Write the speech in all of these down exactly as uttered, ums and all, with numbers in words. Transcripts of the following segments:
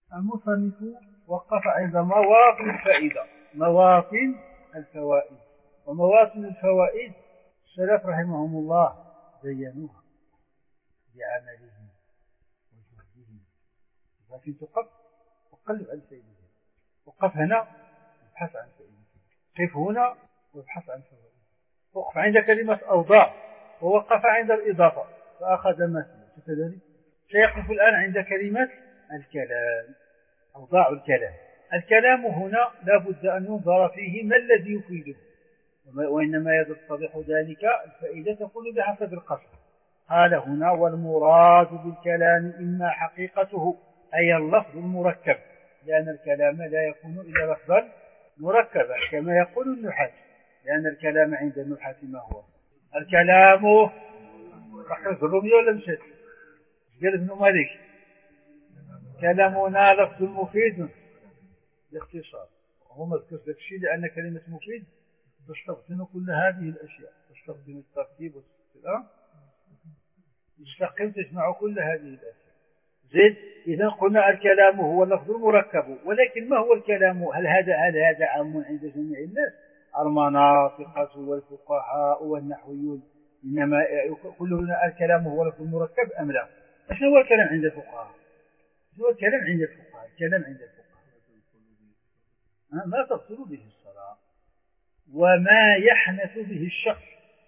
المصنف وقف عند مواطن الفائدة مواطن الفوائد. ومواطن الفوائد السلف رحمهم الله بينوها بعملهم وجهدهم. لكن تقف وقلب عن فائدتها، وقف هنا وابحث عن فائدتها، قف هنا وابحث عن فوائدها. وقف عند كلمة أوضاع ووقف عند الإضافة فأخذ مثلا، كذلك سيقف الآن عند كلمة الكلام، أوضاع الكلام. الكلام هنا لا بد أن ينظر فيه ما الذي يفيده، وإنما يتضح ذلك الفائدة تكون بحسب القصد. قال هنا والمراد بالكلام إما حقيقته أي اللفظ المركب، لأن الكلام لا يكون إلا لفظا مركبا كما يقول النحاة، لأن الكلام عند النحاة ما هو الكلام؟ تحقيق الرومية ولا مشات؟ قال ابن مالك كلامنا لفظ مفيد باختصار، وهو ما ذكرش ذاك الشيء لأن كلمة مفيد تستخدم كل هذه الأشياء، تستخدم الترتيب والاستقلام، تستقيم تجمع كل هذه الأشياء. زيد إذا قلنا الكلام هو اللفظ المركب، ولكن ما هو الكلام؟ هل هذا هل هذا عام عند جميع الناس؟ المناطق والفقهاء والنحويون إنما كلنا الكلام هو اللفظ المركب أم لا؟ ايش هو الكلام عند الفقهاء؟ هو الكلام عند الفقهاء الكلام عند الفقهاء ما تبطل به الصلاة وما يحنث به الشخص،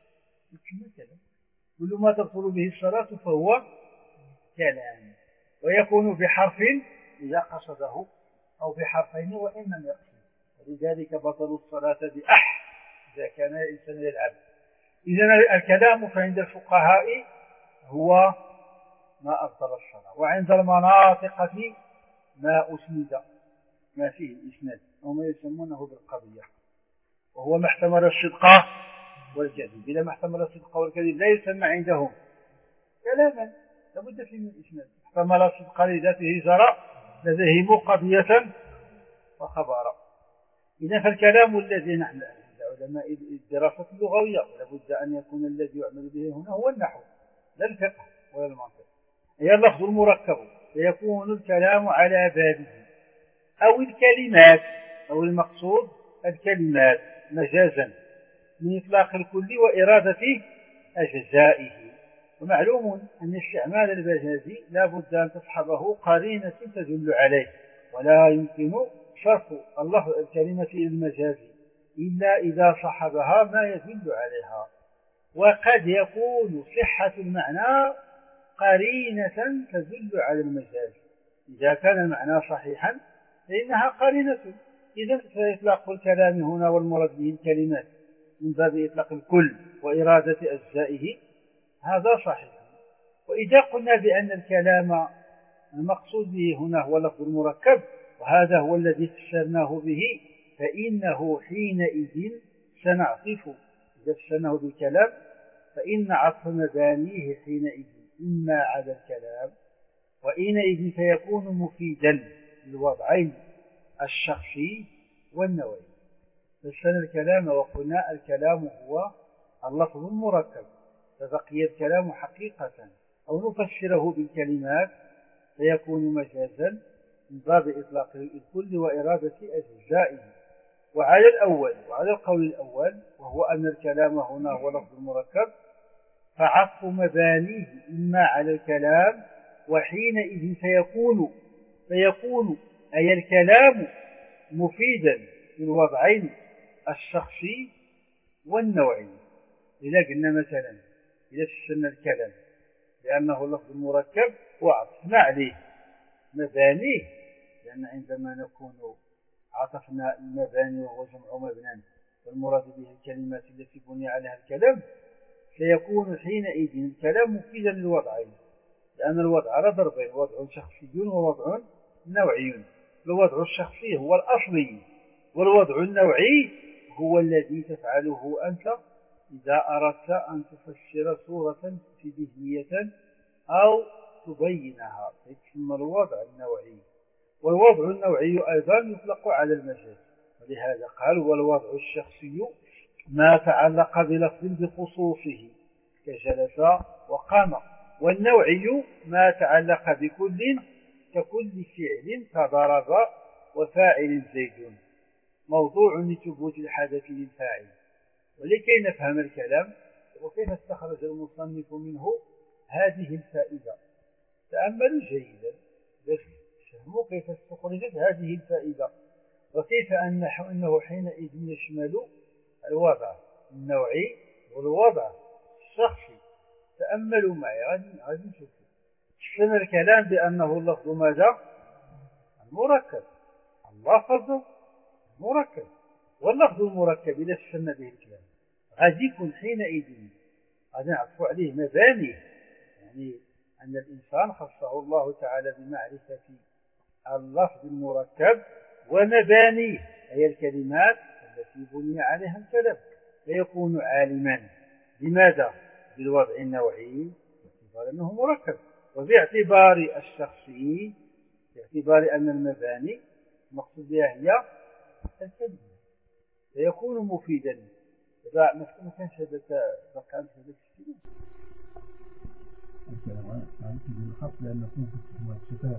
كل ما تبطل به الصلاة فهو كلام، ويكون بحرف إذا قصده أو بحرفين وإن لم يقصد، ولذلك بطل الصلاة بأح إذا كان الإنسان يلعب. إذن الكلام فعند الفقهاء هو ما أبطل الصلاة، وعند المناطق ما أسند ما فيه الإسناد أو ما يسمونه بالقضية، وهو ما احتمل الصدق والكذب. إذا ما احتمل الصدق والكذب لا يسمى عندهم كلاما، لابد فيه من الإسناد. احتمل الصدق لذاته زرع لذهب قضية وخبر. إذا فالكلام الذي نحن عند علماء الدراسة اللغوية لابد أن يكون الذي يعمل به هنا هو النحو لا الفقه ولا المنطق، هي اللفظ المركب، فيكون الكلام على بابه أو الكلمات، أو المقصود الكلمات مجازا من إطلاق الكل وإرادة أجزائه. ومعلوم أن استعمال المجازي لا بد أن تصحبه قرينة تدل عليه، ولا يمكن صرف اللفظ الكلمة إلى المجازي إلا إذا صحبها ما يدل عليها. وقد يكون صحة المعنى قرينة تدل على المجاز، إذا كان المعنى صحيحا فإنها قرينة. إذا فإطلاق الكلام هنا والمراد به الكلمات من باب إطلاق الكل وإرادة أجزائه هذا صحيح. وإذا قلنا بأن الكلام المقصود به هنا هو لفظ المركب وهذا هو الذي فسرناه به، فإنه حينئذ سنعطف إذا فسرناه بالكلام فإن عطف مبانيه حينئذ إما على الكلام وحينئذ فيكون مفيدا للوضعين الشخصي والنوعي. فسرنا الكلام وقلنا الكلام هو اللفظ المركب، فبقي الكلام حقيقة أو نفسره بالكلمات فيكون مجازا من باب إطلاق الكل وإرادة أجزائه. وعلى الأول وعلى القول الأول وهو أن الكلام هنا هو لفظ المركب فعطف مبانيه إما على الكلام وحينئذ فيكون فيكون أي الكلام مفيدا للوضعين الشخصي والنوعي. إذا قلنا مثلا إذا فسرنا الكلام لأنه لفظ مركب وعطفنا عليه مبانيه، لأن عندما نكون عطفنا المباني وهو جمع مبنى والمراد به الكلمات التي بني عليها الكلام سيكون حينئذ الكلام مفيدا للوضعين، لأن الوضع على ضربين، وضع شخصي ووضع نوعي. الوضع الشخصي هو الأصلي، والوضع النوعي هو الذي تفعله أنت إذا أردت أن تفسر صورة فيزيائية أو تبينها، فيسمى الوضع النوعي. والوضع النوعي أيضا يطلق على المجاز، ولهذا قال والوضع الشخصي ما تعلق بلفظ بخصوصه كجلس وقام، والنوعي ما تعلق بكل ككل فعل كضرب وفاعل زيد موضوع لثبوت الحدث للفاعل. ولكي نفهم الكلام وكيف استخرج المصنف منه هذه الفائدة تأملوا جيدا باش تفهموا كيف استخرجت هذه الفائدة وكيف أنه حينئذ يشمل الوضع النوعي والوضع الشخصي. تأملوا معي غادي نشوفوا شفنا الكلام بأنه اللفظ ماذا؟ المركب. اللفظ مركب واللفظ المركب إذا شفنا به الكلام غادي يكون حينئذ غادي نعطفوا عليه مبانيه، يعني أن الإنسان خصه الله تعالى بمعرفة اللفظ المركب ومبانيه هي الكلمات التي بني عليها الكلام، فيكون عالما بماذا؟ بالوضع النوعي باعتبار أنه مركب، وباعتبار الشخصي باعتبار أن المباني المقصود بها هي الكلمة، فيكون مفيدا. إذا ما كانش هذا بقى هذا الشيء الكلام عن الخط لأنه يكون في الشفاء.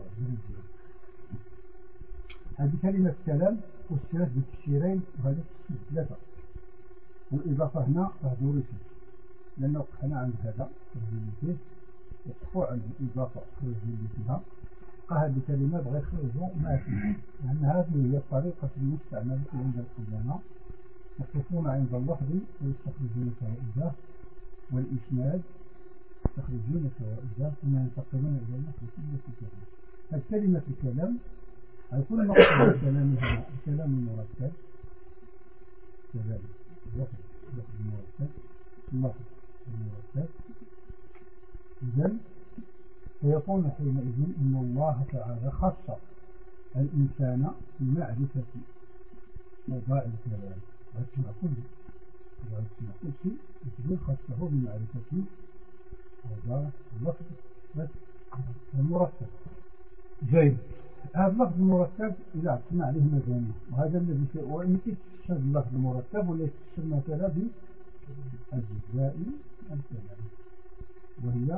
هذه كلمة كلام فسرت بالتفسيرين وهذا التفسير ثلاثة، والإضافة هنا ضرورية لأنه وقفنا عند هذا الرجل وقفوا عند الإضافة الرجل فيها بقى هذه الكلمات غير خرجوا ما فيها، لأن هذه هي الطريقة المستعملة عند القدامى، يقفون عند اللفظ ويستخرجون فوائده والإسناد يستخرجون فوائده ثم ينتقلون إلى اللفظ التي كلمة. فالكلمة الكلام هيكون مقصود الكلام هنا الكلام المركب كذلك اللفظ المركب اللفظ المركب. إذن فيكون حينئذ أن الله تعالى خص الإنسان بمعرفة موضوع الكلام ويسمع كله ويسمع كل شيء يجب خصه بمعرفة موضوع اللفظ المركب. جيد. هذا اللفظ المركب إذا اعتمع عليه مباني، وهذا الذي وإن تشتغل اللفظ المركب ولا تشتغل مثلا بالأجزاء الكلام وهي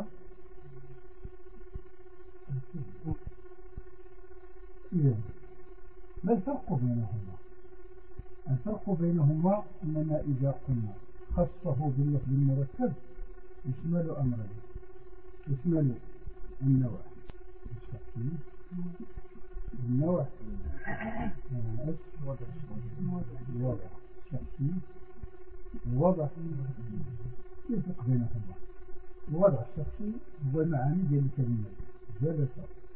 إذن ما الفرق بينهما؟ الفرق بينهما أننا إذا قلنا خصه باللفظ المركب يشمل أمرين، يشمل النوع الشخصي النوع الوضع الشخصي الوضع. يفرق بينهما. الوضع الشخصي هو معاني ديال الكلمات جلس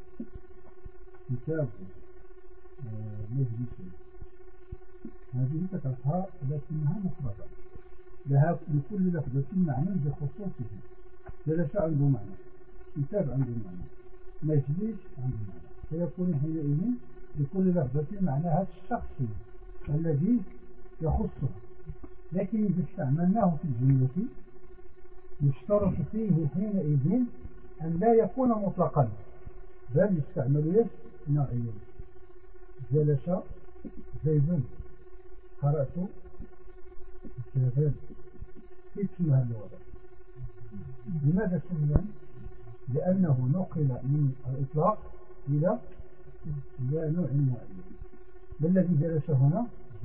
كتاب مجلس، هذه تكرهها لكنها مفردة لها لكل لفظة معنى بخصوصه. جلس عنده معنى، كتاب عنده معنى، مجلس عنده معنى، فيكون حينئذ لكل لفظة معناها الشخصي الذي يخصه. لكن إذا استعملناه في الجملة يشترط فيه حينئذ أن لا يكون مطلقا بل يستعمل نوعيا. جلس زيد، قرأت كتابا، اسم هذا الوضع. لماذا سمي؟ لأنه نقل من الإطلاق إلى إلى نوع معين. ما الذي جلس هنا؟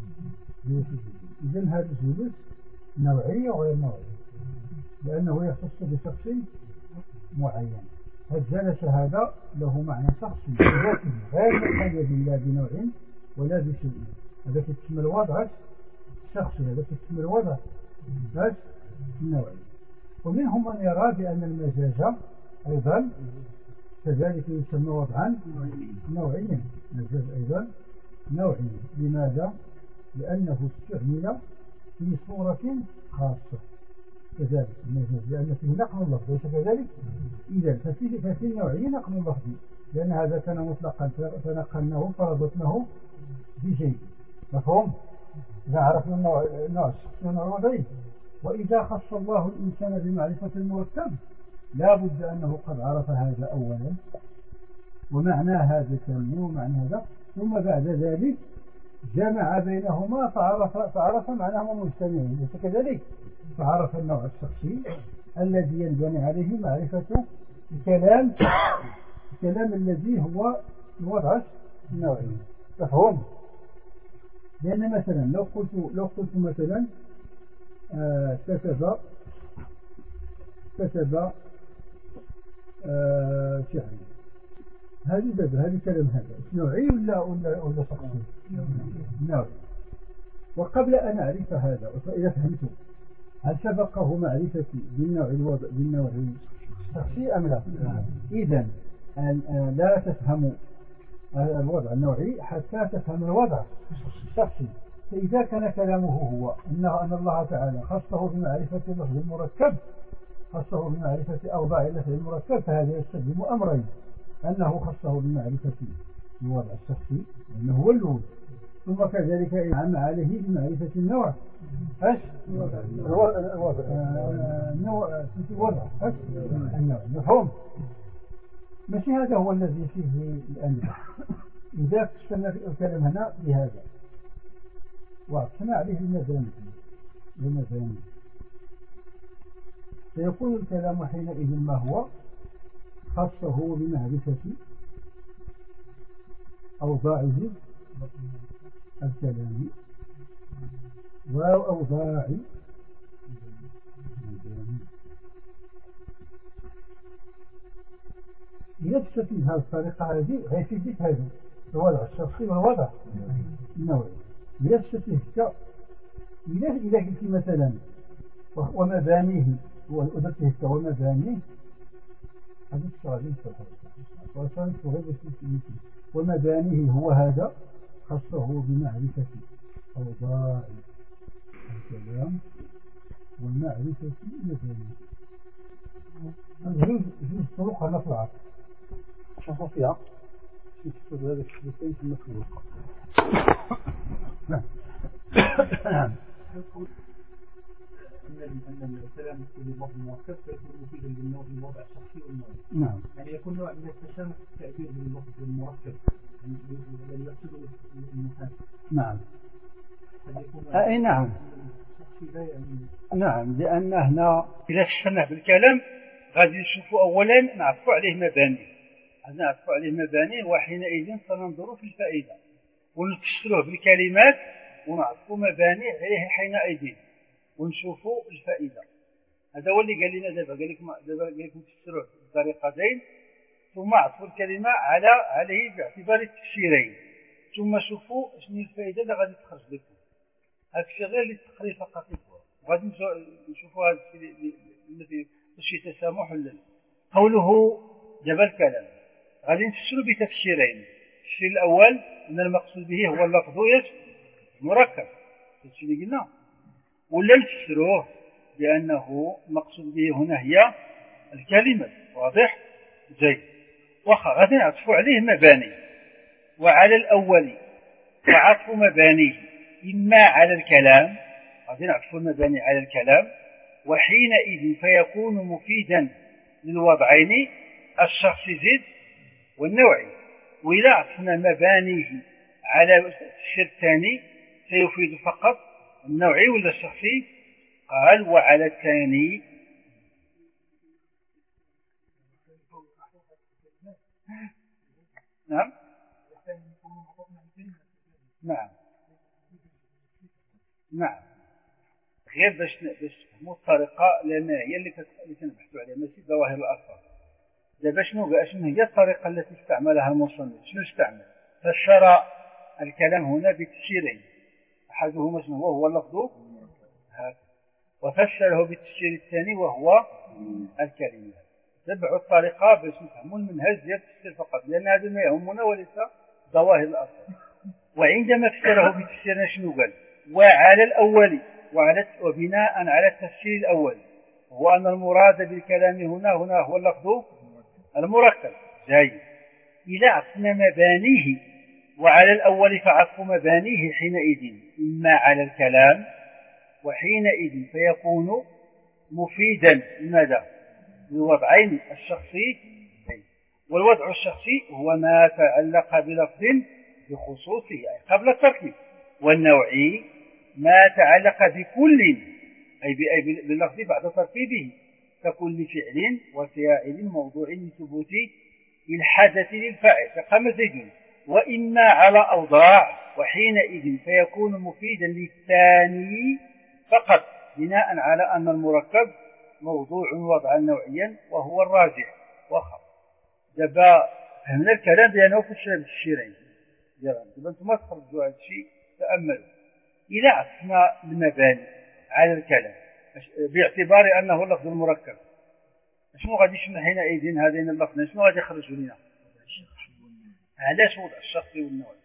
إذن هذا الجلوس نوعي وغير نوعي لأنه يخص بشخص معين. الجلس هذا له معنى شخصي ذاتي غير مقيد لا بنوع ولا بشيء. هذا تسمى الوضع الشخصي، هذا تسمى الوضع النوعي. ومنهم من يرى بأن المجاز أيضا كذلك يسمى وضعا نوعيا. المجاز أيضا نوعي. لماذا؟ لأنه استعمل في صورة خاصة كذلك المجاز، لأن فيه نقل اللفظ ليس كذلك. إذا ففي ففي النوعية نقل اللفظ، لأن هذا كان مطلقا فنقلناه فربطناه بشيء. مفهوم؟ إذا عرفنا النوع النوع الشخصي والنوع الوضعي. وإذا خص الله الإنسان بمعرفة المركب لا بد أنه قد عرف هذا أولا ومعنى هذا ثانيا ومعنى هذا، ثم بعد ذلك جمع بينهما فعرف, فعرف معناهما مجتمعين. ليس كذلك؟ فعرف النوع الشخصي الذي ينبني عليه معرفة الكلام الكلام الذي هو الوضع النوعي. مفهوم؟ لأن مثلا لو قلت لو قلت مثلا آه كتب كتب آه شعري، هذه بدل هذه كلام هذا نوعي ولا ولا ولا شخصي؟ نوعي. وقبل أن أعرف هذا إذا فهمته هل سبقه معرفتي بالنوع الوضع بالنوع الشخصي أم لا؟ إذن لا تفهم الوضع النوعي حتى تفهم الوضع الشخصي. فإذا كان كلامه هو أنه أن الله تعالى خصه بمعرفة اللفظ المركب خصه بمعرفة أوضاع اللفظ المركب، فهذا يستلزم أمرين: أنه خصه بمعرفة الوضع الشخصي أنه هو اللون، ثم كذلك إنعم عليه بمعرفة النوع ايش الوضع النوع الوضع ايش النوع. مفهوم؟ ماشي هذا هو الذي فيه الآن. إذا كشفنا الكلام هنا بهذا وعطفنا عليه المزامن المزامن سيكون الكلام حينئذ ما هو خاصه بمعرفة أوضاعه الكلام وأوضاع بنفس هذه الطريقة هذه غيفيدك هذا الوضع الشخصي والوضع النوعي بنفس الهكا. إذا قلت مثلا ومبانيه وأدرت هكا ومبانيه هذا الشغالين وصارت غير ومبانيه هو هذا خصه بمعرفة أوضاع الكلام ومعرفة مبانيه. جوز طرق على طلعت شوفوا فيها شوفوا هذا الشيء في المخلوق. نعم أن الكلام يكون باللفظ المركب فيكون مفيدا للوضع الشخصي والنوعي. نعم. يعني يكون نوع من التشابه في التعبير باللفظ المركب الذي يقصده المحاسب. نعم. أي نعم. نعم، لأن هنا إذا شفنا بالكلام غادي نشوفوا أولا نعرفوا عليه مباني، نعرفوا عليه مباني وحينئذ سننظر في الفائدة ونفسروه بالكلمات ونعرفوا مباني عليه حينئذ ونشوفوا الفائدة. هذا هو اللي قال لنا دابا، قال لكم دابا قال لكم تفسروه بطريقتين ثم عطفوا الكلمة على عليه باعتبار التفسيرين ثم شوفوا شنو الفائدة اللي غادي تخرج لكم. هذا الشيء غير للتقرير فقط وغادي نشوفوا هذا الشيء الذي شي تسامح ولا لا. قوله دابا الكلام غادي نفسروا بتفسيرين. الشيء الأول أن المقصود به هو اللفظ مركب، هذا اللي قلنا، ولا نفسروه بأنه المقصود به هنا هي الكلمة. واضح؟ زي واخا غادي نعطفوا عليه مباني، وعلى الأول وعطف مبانيه إما على الكلام، غادي نعطفوا المباني على الكلام، وحينئذ فيكون مفيدا للوضعين الشخصي زد والنوعي. وإذا عطفنا مبانيه على التفسير الثاني سيفيد فقط النوعي ولا الشخصي؟ قال وعلى الثاني نعم نعم نعم غير باش باش تفهموا الطريقة، لأن هي اللي كنبحثوا عليها ماشي ظواهر الألفاظ. دابا شنو شنو هي الطريقة التي استعملها المصنف؟ شنو استعمل؟ فسر الكلام هنا بتفسيرين، أحدهما شنو هو؟ هو اللفظ هكذا، وفسره بالتفسير الثاني وهو الكلمة. تبعوا الطريقة باش نفهموا المنهج ديال التفسير فقط، لأن هذا ما يهمنا وليس ظواهر الألفاظ. وعندما فسره بتفسيرنا شنو قال؟ وعلى الأول وعلى وبناء على التفسير الأول هو أن المراد بالكلام هنا هنا هو اللفظ المركب. جاي إذا عطفنا مبانيه وعلى الأول فعطف مبانيه حينئذ إما على الكلام، وحينئذ فيكون مفيدا لماذا؟ للوضعين الشخصي. والوضع الشخصي هو ما تعلق بلفظ بخصوصه أي قبل التركيب، والنوعي ما تعلق بكل أي باللفظ بعد تركيبه ككل فعل وفاعل موضوع لثبوت الحدث للفاعل كقام زيد، وإما على أوضاع، وحينئذ فيكون مفيدا للثاني فقط، بناء على أن المركب موضوع وضعا نوعيا وهو الراجح. وخر دابا فهمنا الكلام بأنه في الشيرين دابا انتم تخرجوا هذا الشيء. تأملوا إذا عطفنا المباني على الكلام باعتبار أنه اللفظ المركب، شنو غادي يشمل حينئذ هذين اللفظين؟ شنو غادي يخرج لنا؟ علاش وضع الشخصي والنوعي؟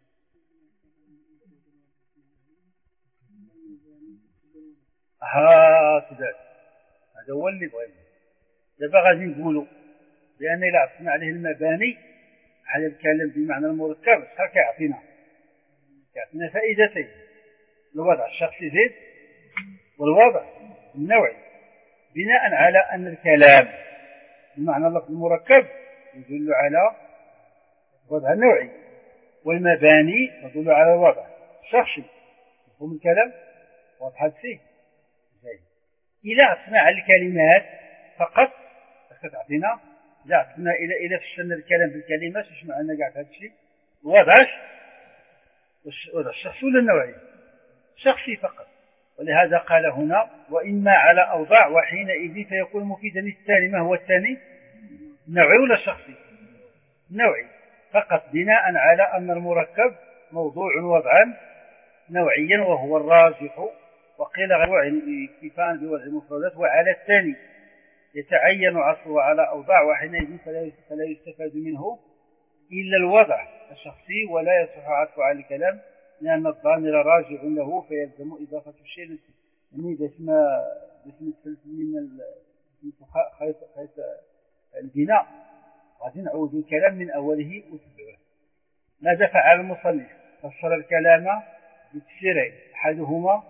هكذا هذا هو اللي بغينا. دابا غادي نقولوا بأن إلا عطفنا عليه المباني على الكلام بمعنى المركب شحال كيعطينا؟ كيعطينا فائدتين: الوضع الشخصي زيد، والوضع النوعي، بناء على أن الكلام بمعنى اللفظ المركب يدل على الوضع النوعي، والمباني تدل على الوضع الشخصي. مفهوم الكلام؟ واضح هذا الشيء؟ زين. إذا عطفنا على الكلمات فقط تعطينا، إذا عطفنا إلى إلى فشلنا الكلام بالكلمات شنو عندنا كاع هذا الشيء؟ الوضع الوضع الشخصي ولا النوعي؟ شخصي فقط. ولهذا قال هنا: وإما على أوضاع، وحينئذ فيكون مفيدا للثاني. ما هو الثاني؟ نوعي ولا شخصي؟ نوعي فقط، بناء على أن المركب موضوع وضعا نوعيا وهو الراجح. وقيل غير اكتفاء بوضع المفردات. وعلى الثاني يتعين عصره على أوضاع، وحينئذ فلا يستفاد منه إلا الوضع الشخصي، ولا يصح عطفه على الكلام لأن الضامر راجع له، فيلزم إضافة الشيء يعني إذا اسم اسم من خيط خيط البناء غادي نعود الكلام من أوله وتبعه. ماذا فعل المصنف؟ فسر الكلام بتفسيرين: أحدهما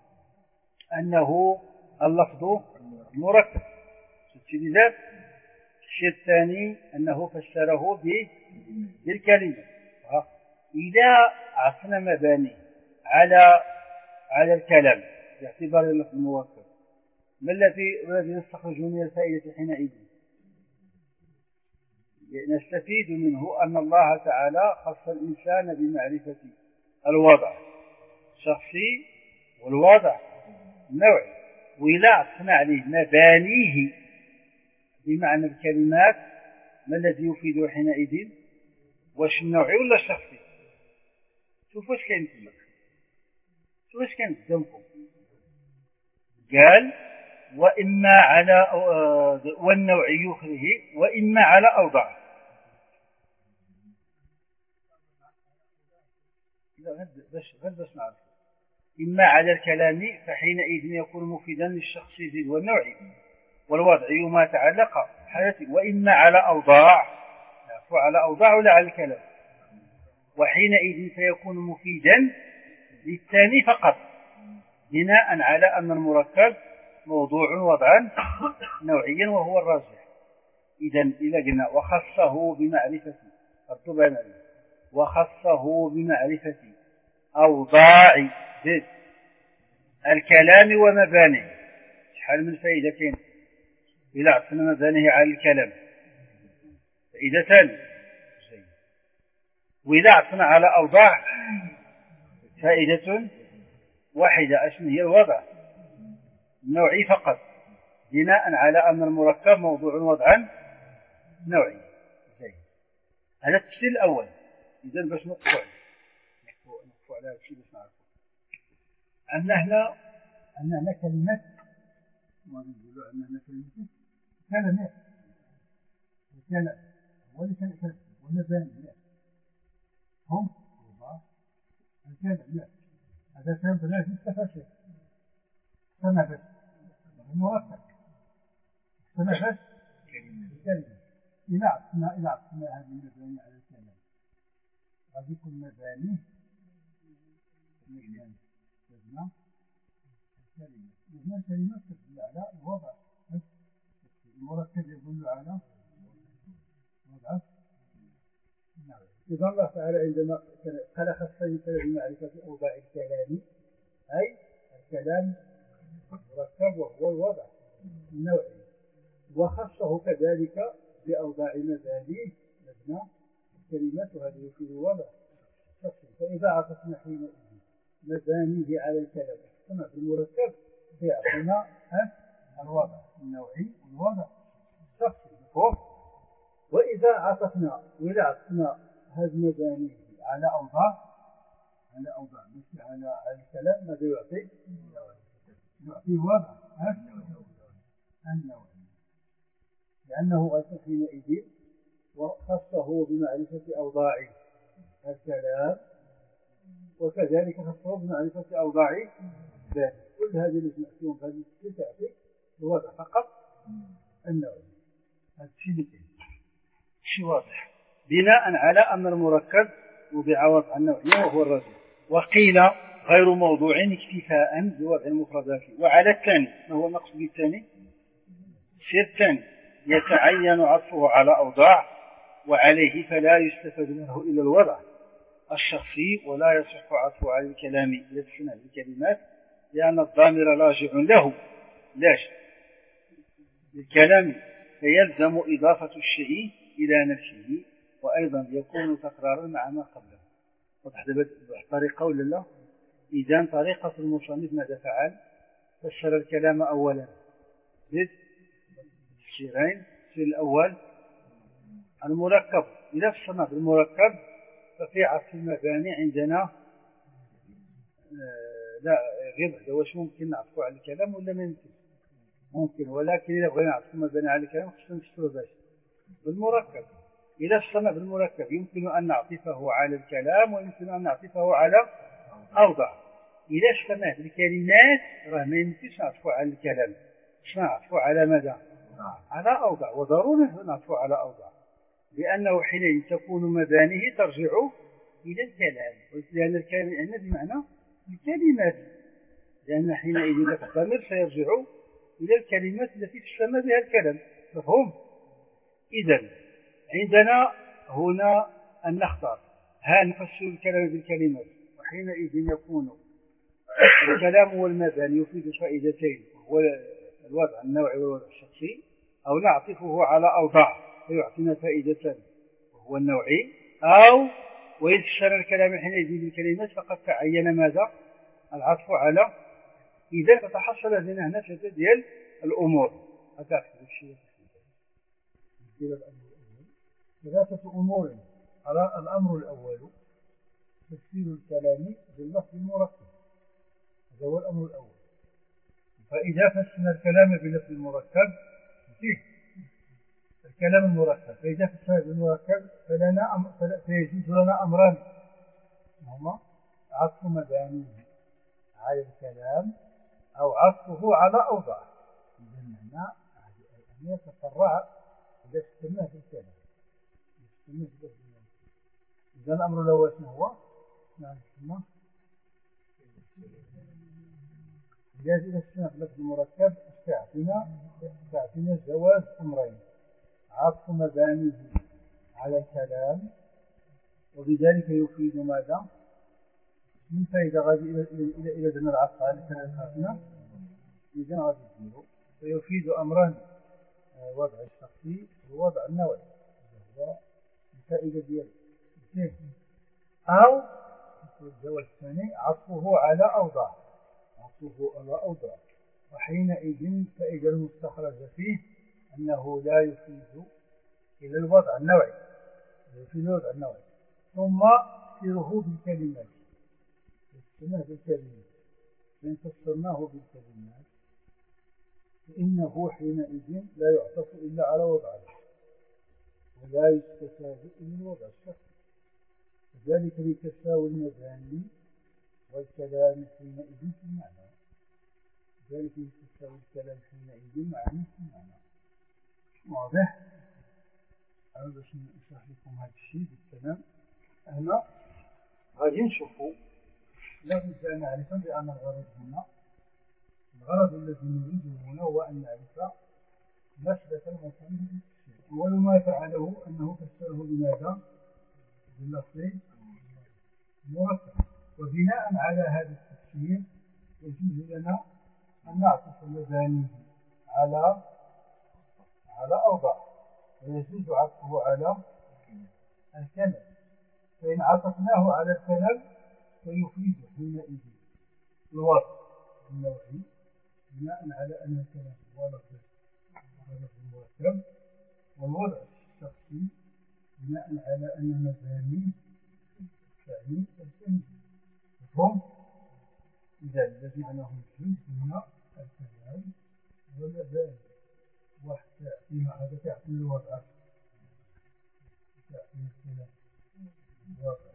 أنه اللفظ مركب، الشيء الثاني أنه فسره بالكلمة. إذا عطفنا مباني على على الكلام باعتبار اللفظ المركب، ما الذي الذي نستخرج من الفائدة حينئذ؟ نستفيد منه أن الله تعالى خص الإنسان بمعرفة الوضع الشخصي والوضع النوعي. وإذا عطفنا عليه مبانيه بمعنى الكلمات، ما الذي يفيده حينئذ؟ واش النوعي ولا الشخصي؟ شوف واش كاين تما، شوف واش كاين قدامكم. قال: وإما على والنوعي يخره وإما على أوضاع. لا باش غير باش نعرف. إما على الكلام فحينئذ يكون مفيدا للشخصي زيد والنوعي والوضعي ما تعلق حياته. وإما على أوضاع، على أوضاع ولا على الكلام؟ وحينئذ فيكون مفيدا للثاني فقط، بناء على أن المركب موضوع وضعا نوعيا وهو الراجح. إذن إذا قلنا وخصه بمعرفة وخصه بمعرفة أوضاع زد الكلام ومبانيه، شحال من فائدة كاين إذا عطفنا مبانيه على الكلام؟ فائدة ثانية. وإذا عطفنا على أوضاع فائدة واحدة، أشن هي؟ الوضع النوعي فقط، بناء على أن المركب موضوع وضعا نوعي. هذا التفسير الأول. إذن باش نقفوا نقفوا على هذا الشيء باش نعرفوا أن هنا أن هنا كلمات، ونقولوا أن هنا كلمات كلمات وكلام ولا كلام ومباني هم الكلام. هذا كان بناء في التفاسير سنة بس المركب سنة بس الكلمة. إذا عطنا إذا عطنا هذه المباني على الكلام غادي يكون مباني مباني لازمة الكلمة. لازمة الكلمة تدل على الوضع، المركب يدل على وضع. إذا الله تعالى عندما قال خصني بمعرفة أوضاع الكلام، أي الكلام مركب وهو الوضع النوعي، وخصه كذلك بأوضاع أوضاع مبانيه مبنى الكلمات هذه يفيد الوضع الشخصي. فإذا عطفنا حينئذ مبانيه على الكلام اجتمع بالمركب فيعطينا الوضع النوعي والوضع الشخصي مفهوم. وإذا عطفنا وإذا عطفنا هذه مبانيه على أوضاع على أوضاع مش على على الكلام ماذا يعطي؟ يعطي وضع النوعي لأنه أتى حينئذ وخصه بمعرفة أوضاع الكلام وكذلك خصه بمعرفة أوضاع ذلك. كل هذه اللي سمعتهم هذه تعطي الوضع فقط النوعي. هذا الشيء اللي شيء واضح بناء على أن المركب وبعوض عن النوعية وهو الرجل. وقيل غير موضوع اكتفاء بوضع المفردات. وعلى الثاني ما هو المقصود بالثاني؟ الشيء الثاني يتعين عطفه على أوضاع وعليه فلا يستفاد منه إلا الوضع الشخصي ولا يصح عطفه على الكلام إلى السنة بالكلمات لأن الضامر لاجع له لاش بالكلام فيلزم إضافة الشيء إلى نفسه وأيضا يكون تكرارا مع ما قبله. وتحدث طريقة ولا لا؟ إذن طريقة المصنف ماذا فعل؟ فسر الكلام أولا زد الشيرين الشيء الأول المركب. إذا فسرنا بالمركب ففي عطف المباني عندنا آه لا غير هذا واش ممكن نعطفه على الكلام ولا ما يمكن؟ ممكن ولكن إذا بغينا نعطف المباني على الكلام خصنا نفسره باش بالمركب. إذا فسرنا بالمركب يمكن أن نعطفه على الكلام ويمكن أن نعطفه على أوضاع. إذا فسرناه بالكلمات راه ما يمكنش نعطفه على الكلام نعطفه على ماذا؟ على أوضاع. وضروري نعطفه على أوضاع لأنه حينئذ تكون مبانيه ترجع إلى الكلام لأن الكلام عندنا بمعنى الكلمات لأن حينئذ الضمير سيرجع إلى الكلمات التي تسمى بها الكلام مفهوم. إذن عندنا هنا أن نختار هل نفسر الكلام بالكلمات وحينئذ يكون الكلام والمباني يفيد فائدتين وهو الوضع النوعي والوضع الشخصي أو نعطفه على أوضاع فيعطينا فائدة وهو النوعي أو ويتشر الكلام حينئذ بالكلمات فقد تعين ماذا؟ العطف على. إذا تتحصل لنا هنا ثلاثة ديال الأمور أتأكد الشيء ثلاثة أمور. على الأمر الأول تفسير الكلام باللفظ المركب هذا هو الأمر الأول. فإذا فسرنا الكلام باللفظ المركب فيه الكلام المركب فإذا فسرنا بالمركب فلنا أم... فيجوز لنا أمران هما عطف مبانيه على الكلام أو عطفه على أوضاع. إذا معنى أن يتفرع إذا فسرناه في الكلام إذا الأمر الأول شنو هو؟ نعم اسمه إذا فسرنا باللفظ المركب استعطينا استعطينا جواز أمرين عطف مبانيه على الكلام وبذلك يفيد ماذا؟ من فائدة غادي إلى إلى إلى دنا العطف على الكلام خاصنا إذا غادي يديروا فيفيد أمران وضع الشخصي ووضع النوعي هو الفائدة ديالو. أو الجواز الثاني عطفه على أوضاع عطفه على أوضاع وحينئذ فإذا المستخرج فيه أنه لا يفيد إلى الوضع النوعي يفيد الوضع النوعي. ثم فسره بالكلمات فسرناه بالكلمات فإن فسرناه بالكلمات فإنه حينئذ لا يعطف إلا على وضعه ولا يستفاد إلا الوضع الشخصي. ذلك لتساوي المباني والكلام حينئذ في المعنى ذلك لتساوي الكلام حينئذ مع نفس المعنى. واضح؟ أنا باش نشرح لكم هذا الشيء بالكلام هنا غادي نشوفوا لا بد أن نعرف بأن الغرض هنا الغرض الذي نريده هنا هو أن نعرف مسألة المصنف. أول ما فعله أنه فسره بماذا؟ باللفظ المركب. وبناء على هذا التفسير يجوز لنا أن نعطف مبانيه على على أوضاع ويجوز عطفه على الكلام، فإن عطفناه على الكلام فيفيد حينئذ الوصف النوعي بناء على أن الكلام هو لفظ مركب، والوضع الشخصي بناء على أن مباني تعني الكلمة. هم إذا الذي معناهم جزء من الكلام ومباني واحد فيما هذا تعطي الوضع، تعطي الكلام الوضع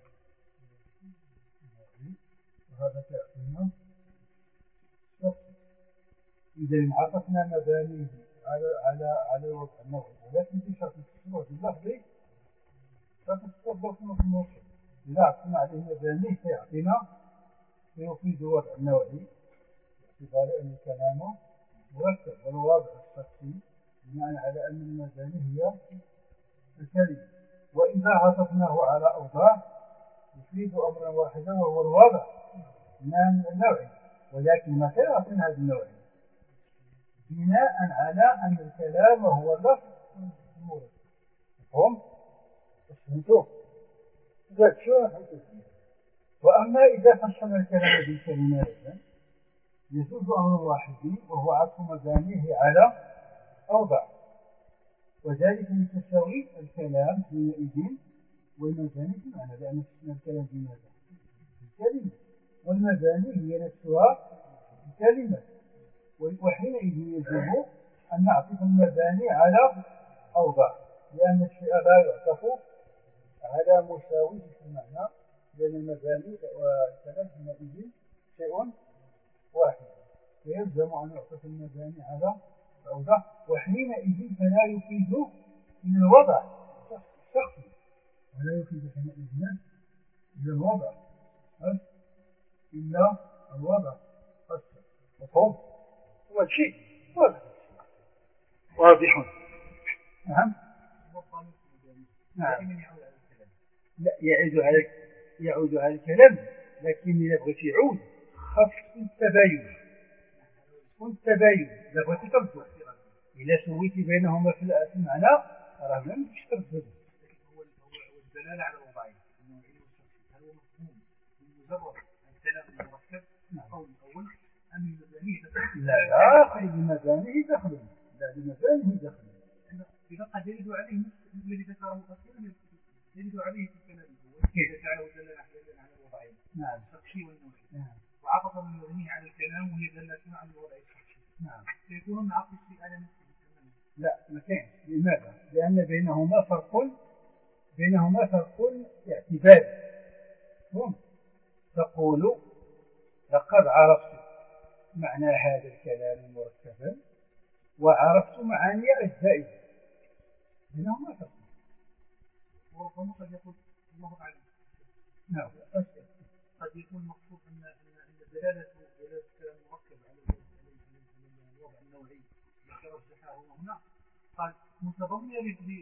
وهذا تعطينا شخص. إذا عطفنا مبانيه على على على الوضع النوعي، ولكن بشرط التصرف اللفظي فتصرف في النص. إذا عطفنا عليه مبانيه فيعطينا فيفيد الوضع النوعي باعتبار أن الكلام مركب، والوضع الشخصي بناء على أن المباني هي الكلمة. وإذا عطفناه على أوضاع يفيد أمرا واحدا وهو الوضع النوعي، ولكن متى عطينا هذا النوعي؟ بناء على أن الكلام هو اللفظ المركب. هم فهمتوا؟ ذات شو فهمتوا؟ وأما إذا فصلنا الكلام بالكلمات يجوز أمر واحد وهو عطف مبانيه على أوضاع، وذلك لتساوي الكلام حينئذ والمباني بمعنى، لأن الكلام بماذا؟ الكلمة، والمباني هي نفسها الكلمة، وحينئذ يجب أن نعطف المباني على أوضاع، لأن الشيء لا يعطف على مساوي في المعنى، لأن المباني والكلام حينئذ شيء واحد، فيلزم أن يعطف المباني على الأوضاع، وحينئذ فلا يفيد من الوضع الشخصي، ولا يفيد حينئذ من الوضع إلا الوضع الشخصي. مفهوم؟ هو شيء واضح واضح. نعم نعم لا يعود على يعود على الكلام، لكن إذا بغيت يعود خف التباين والتباين إذا بغيت تربط إذا سويت بينهما في المعنى راه ما يمكنش تربط. هو الدلالة على الوضعين النوعي والشخصي، هل هو مفهوم بمجرد الكلام المركب القول الأول أم المباني دخل؟ لا لا المباني دخل، لا المباني دخل، إذا قد يرد عليه الذي ذكره أخيرا يرد عليه في الكلام الأول إذا جعله دلالة على الوضعين نعم الشخصي والنوعي، نعم، وعطف المبني على الكلام وهي دلالة على الوضع الشخصي، نعم، فيكون عطف الشيء على نفسه. لا ما كانش. لماذا؟ لأن بينهما فرق بينهما فرق اعتباري. تقول لقد عرفت معنى هذا الكلام مركبا وعرفت معاني أجزائه، بينهما فرق. وربما قد يقول الله أعلم نعم قد يكون المقصود أن أن دلالة دلالة الكلام المركب على الوضع النوعي الذي رجحه هنا قال متضمنة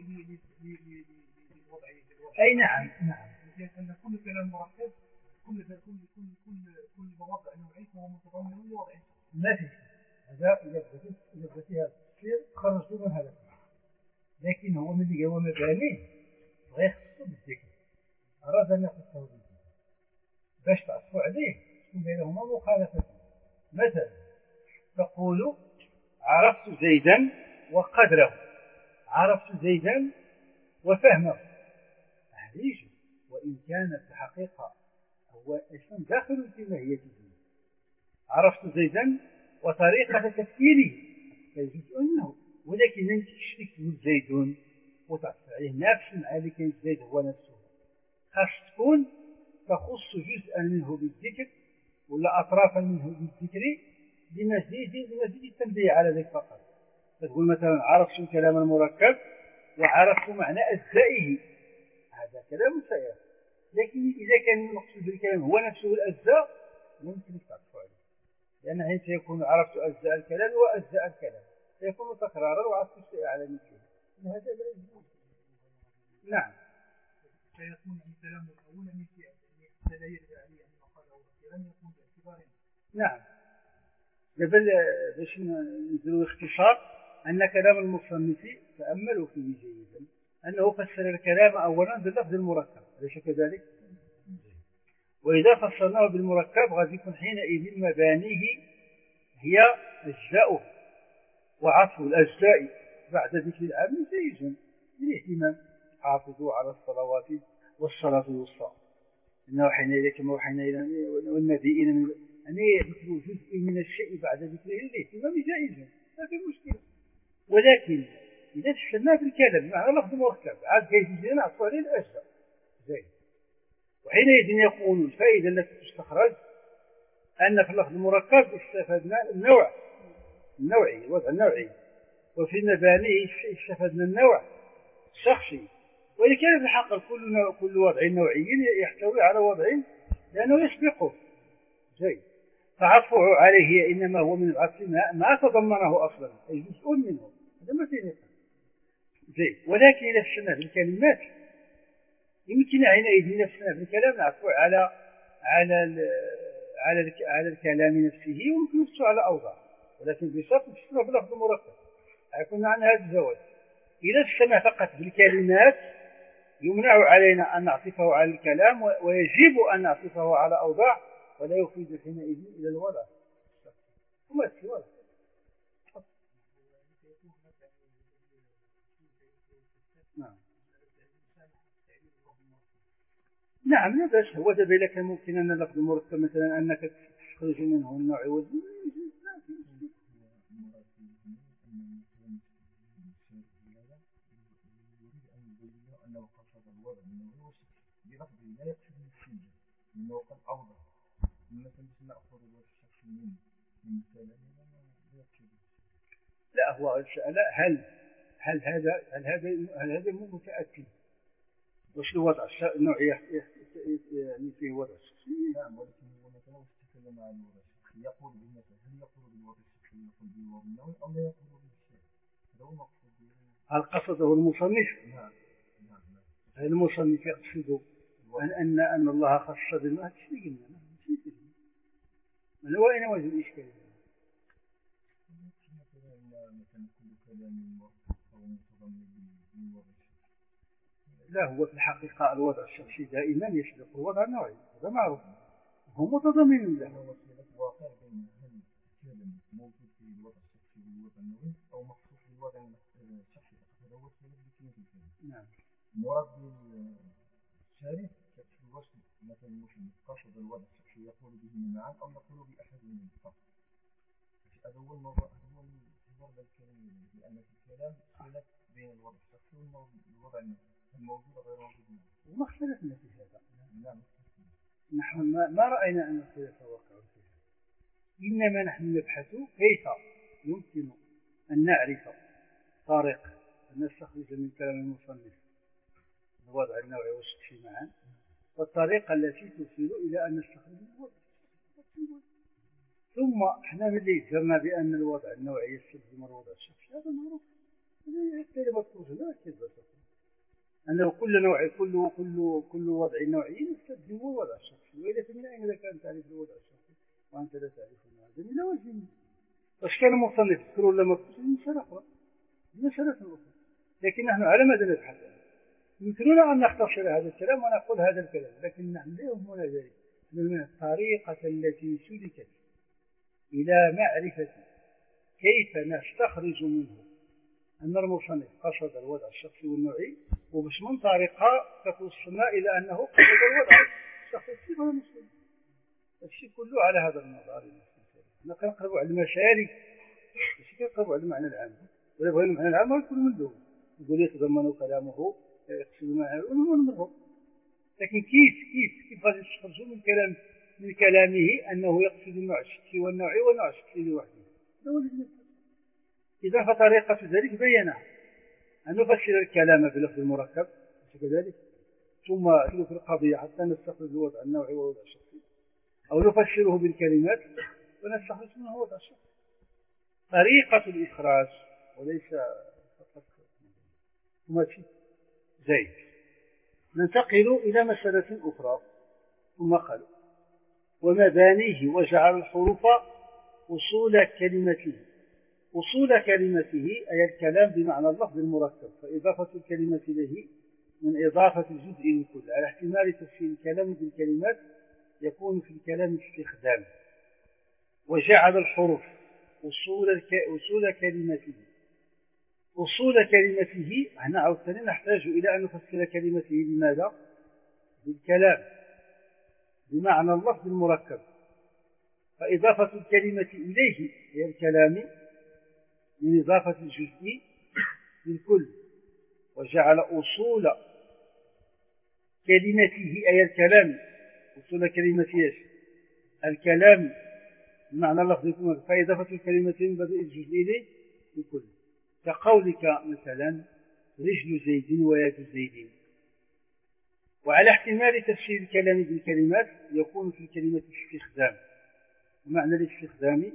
للوضع. أي نعم نعم، أن كل كلام مركب كل كل كل كل كل وضع نوعي فهو متضمن لوضع. ما في هذا إذا بغيت إذا بغيت هذا التفسير خرجت من هذا، لكن هو من اللي هو مبانيه بغى يخصو بالذكر، أراد أن يخصه بالذكر باش تعطفوا عليه تكون بينهما مخالفة. مثلا تقول عرفت زيدا وقدره، عرفت زيدا وفهمه، هذا يجب، وإن كان في الحقيقة هو اسم داخل في ماهيته. عرفت زيدا وطريقة تفكيره فجزء منه، ولكن أنت تشتكي زيد وتعطف عليه نفس المعنى كان زيد هو نفسه، خاص تكون تخص جزءا منه بالذكر ولا أطرافا منه بالذكر لمزيد لمزيد التنبيه على ذلك فقط. تقول مثلا عرفت الكلام المركب وعرفت معنى أجزائه، هذا كلام سيئ، لكن إذا كان المقصود بالكلام هو نفسه الأجزاء يمكن تعطف عليه، لأن حين سيكون عرفت أجزاء الكلام وأجزاء الكلام سيكون تكرارا وعطف الشيء على مثله، هذا لا يجوز. نعم سيكون الكلام الأول من لا يرجع عليه أن قاله أخيرا يكون باعتباره. نعم قبل باش نديروا اختصار أن كلام المصنف تأملوا فيه جيدا أنه فسر الكلام أولا باللفظ المركب، أليس كذلك؟ وإذا فسرناه بالمركب غادي يكون حينئذ مبانيه هي أجزاؤه، وعطف الأجزاء بعد ذكر العام جيد للاهتمام. حافظوا على الصلوات والصلاة الوسطى إنه حينئذ كما حينئذ والنبيين أن يذكروا جزء من الشيء بعد ذكره الاهتمام جائز، ما في مشكلة. ولكن إذا فسرناه بالكلام معنى لفظ مركب عاد جاي يجي نعطف عليه الأجزاء زين، وحينئذ يكون الفائدة التي تستخرج أن في اللفظ المركب استفدنا النوع النوعي الوضع النوعي، وفي المباني استفدنا النوع الشخصي. ولكن في الحقيقة كل كل وضع نوعي يحتوي على وضع لأنه يسبقه زين، فعطفه عليه إنما هو من العطف ما تضمنه أصلا أي جزء منه، هذا ما فيه نقاش زين. ولكن إذا فسرنا بالكلمات يمكن حينئذ نفسنا في الكلام نعطف على على ال على ال على الكلام نفسه، ويمكن نفسه على أوضاع، ولكن بشرط نفسره بلفظ مركب يكون عن هذا الزواج. إذا فسرنا فقط بالكلمات يمنع علينا أن نعطفه على الكلام، ويجب أن نعطفه على أوضاع، ولا يفيد حينئذ إلى الوضع وما في وضع. نعم نعم لا بأس. هو دابا إذا كان ممكن أن اللفظ المركب مثلا أنك تخرج منه النوع والجنس لا في مشكلة. أنه قصد الوضع النوعي بلفظ لا يقصد الشيء لأنه قد أوضح مثلا نأخذ الشخص من من كلامه لا يقصد. لا هو سأل هل هل هذا هل هذا هل هذا مو متأكد وش الوضع النوعي يعني فيه وضع الشخصي؟ نعم، ولكن هو مثلا استكلم عن الوضع الشخصي يقول بمثلا هل يقول بالوضع الشخصي يقول بالوضع النوعي أو لا يقول بالشيء، هذا هو المقصود. هل قصده المصنف؟ نعم المصنف يقصد أن أن أن الله خص بالماء تشريعنا من هو أين وجه الإشكال؟ مثلا كل كلام أو متضمن للوضع الشخصي. لا هو في الحقيقة الوضع الشخصي دائما يسبق الوضع النوعي، هذا معروف، هو متضمن له. هو وسيلة واقع بين هل الكلام موجود في الوضع الشخصي والوضع النوعي أو مخصوص بالوضع الشخصي فقط، هذا هو وسيلة بكلمة الكلام. نعم. مراد بالشارع كتف الوصل مثلا المسلم قصد الوضع الشخصي يقول به معا أو يقول بأحدهم فقط. هذا هو الموضوع، هذا هو المحور بالكلام، لأن الكلام خلاف بين الوضع الشخصي والوضع الموجود غير موجود معه. وما اختلفنا في هذا. نعم. نحن ما, ما رأينا أن الخلاف واقع في هذا، إنما نحن نبحث كيف يمكن أن نعرف طريق أن نستخرج من كلام المصنف الوضع النوعي والشخصي معا، والطريقة التي توصل إلى أن نستخرج الوضع. ثم احنا ملي جرنا بأن الوضع النوعي يستلزم الوضع الشخصي هذا معروف، هذه كلمة توجد كذبة أنه كل نوع كل كل كل وضع نوعي يستلزم الوضع الشخصي، وإذا من أين لك أن تعرف الوضع الشخصي وأنت لا تعرف هذا من وجه. واش كان المصنف يذكر ولا ما يذكرش مسألة أخرى مسألة أخرى، لكن نحن على ماذا نبحث؟ يمكننا أن نختصر هذا الكلام ونقول هذا الكلام، لكن نحن لا يهمنا ذلك. من الطريقة التي سلكت إلى معرفة كيف نستخرج منه أن المصنف قصد الوضع الشخصي والنوعي، وبش من طريقة توصلنا إلى أنه قصد الوضع الشخصي والمسلم. الشيء كله على هذا المدار. نحن كنقربوا على المسالك ماشي كنقربوا على المعنى العام، ولا بغينا المعنى العام يكون من دون يقول يتضمن كلامه يقصد معناه ونمره. لكن كيف كيف كيف غادي تخرجوا من كلام من كلامه أنه يقصد النوع الشخصي والنوعي والنوع الشخصي لوحده؟ إذا فطريقة ذلك بينها أن نفسر الكلام بلفظ المركب كذلك، ثم نسلك القضية حتى نستخرج الوضع النوعي والوضع الشخصي، أو نفسره بالكلمات ونستخرج منه الوضع الشخصي. طريقة الإخراج وليس فقط ماشي زيد. ننتقل إلى مسألة أخرى. ثم قالوا ومبانيه وجعل الحروف أصول كلمته أصول كلمته أي الكلام بمعنى اللفظ المركب، فإضافة الكلمة إليه من إضافة الجزء للكل. على احتمال تفسير الكلام بالكلمات يكون في الكلام استخدام. وجعل الحروف أصول, الك... أصول كلمته. أصول كلمته هنا عودتنا نحتاج إلى أن نفسر كلمته بماذا؟ بالكلام بمعنى اللفظ المركب، فإضافة الكلمة إليه هي الكلام من إضافة الجزء للكل. وجعل أصول كلمته أي الكلام أصول كلمته الكلام بمعنى اللفظ المركب، فإضافة الكلمة من بدء الجزء إليه للكل. كقولك مثلا رجل زيد ويد زيد. وعلى احتمال تفسير الكلام بالكلمات يكون في الكلمة استخدام. ومعنى الاستخدام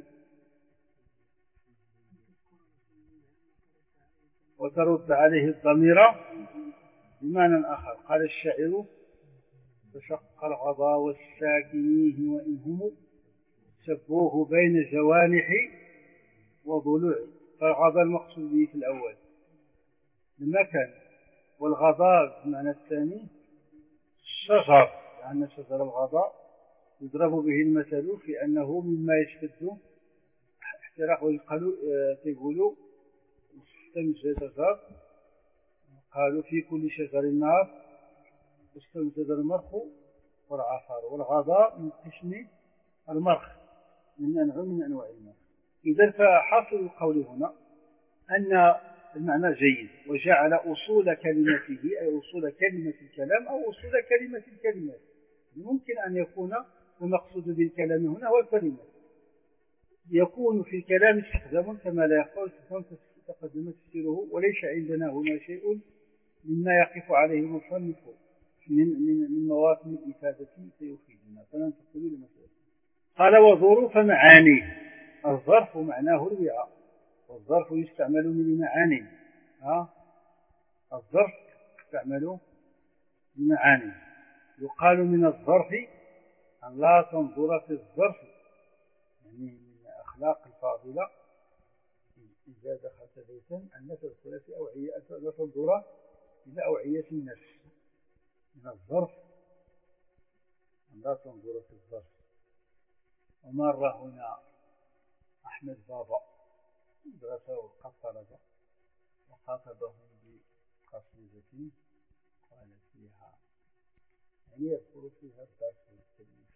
وترد عليه الضمير بمعنى آخر. قال الشاعر فشق الغضا والساكنيه وإنهم سبوه بين جوانح وضلوع. فالغضا المقصود به في الأول المكان، والغضا بمعنى الثاني الشجر، لأن شجر الغضا يضرب به المثل في أنه مما يشتد احتراق. ويقالوا تقولوا استمجد شجر، قالوا في كل شجر نار استمجد المرخ والعفار. والغضا من قسم المرخ من أنواع من أنواع المرخ. إذا فحاصل القول هنا أن المعنى جيد. وجعل أصول كلمته أي أصول كلمة الكلام أو أصول كلمة الكلمات. ممكن أن يكون المقصود بالكلام هنا هو الكلمات. يكون في الكلام استخدام كما لا يخفى تقدم تفسيره، وليس عندنا هنا شيء مما يقف عليه المصنف من من من مواطن الإفادة سيفيدنا، فننتقل لمسألة. قال وظروف معاني. الظرف معناه الوعاء، والظرف يستعمل من معاني. ها الظرف يستعمل بمعاني. يقال من الظرف أن لا تنظر في الظرف، يعني من أخلاق الفاضلة إذا دخلت بيتا أن لا تدخل في أوعية، لا تنظر إلى أوعية الناس. من الظرف أن لا تنظر في الظرف. ومر هنا أحمد بابا درسه القطرة وخاطبهم بقصيدة قال فيها يعني يذكر فيها الدرس والتلميذ.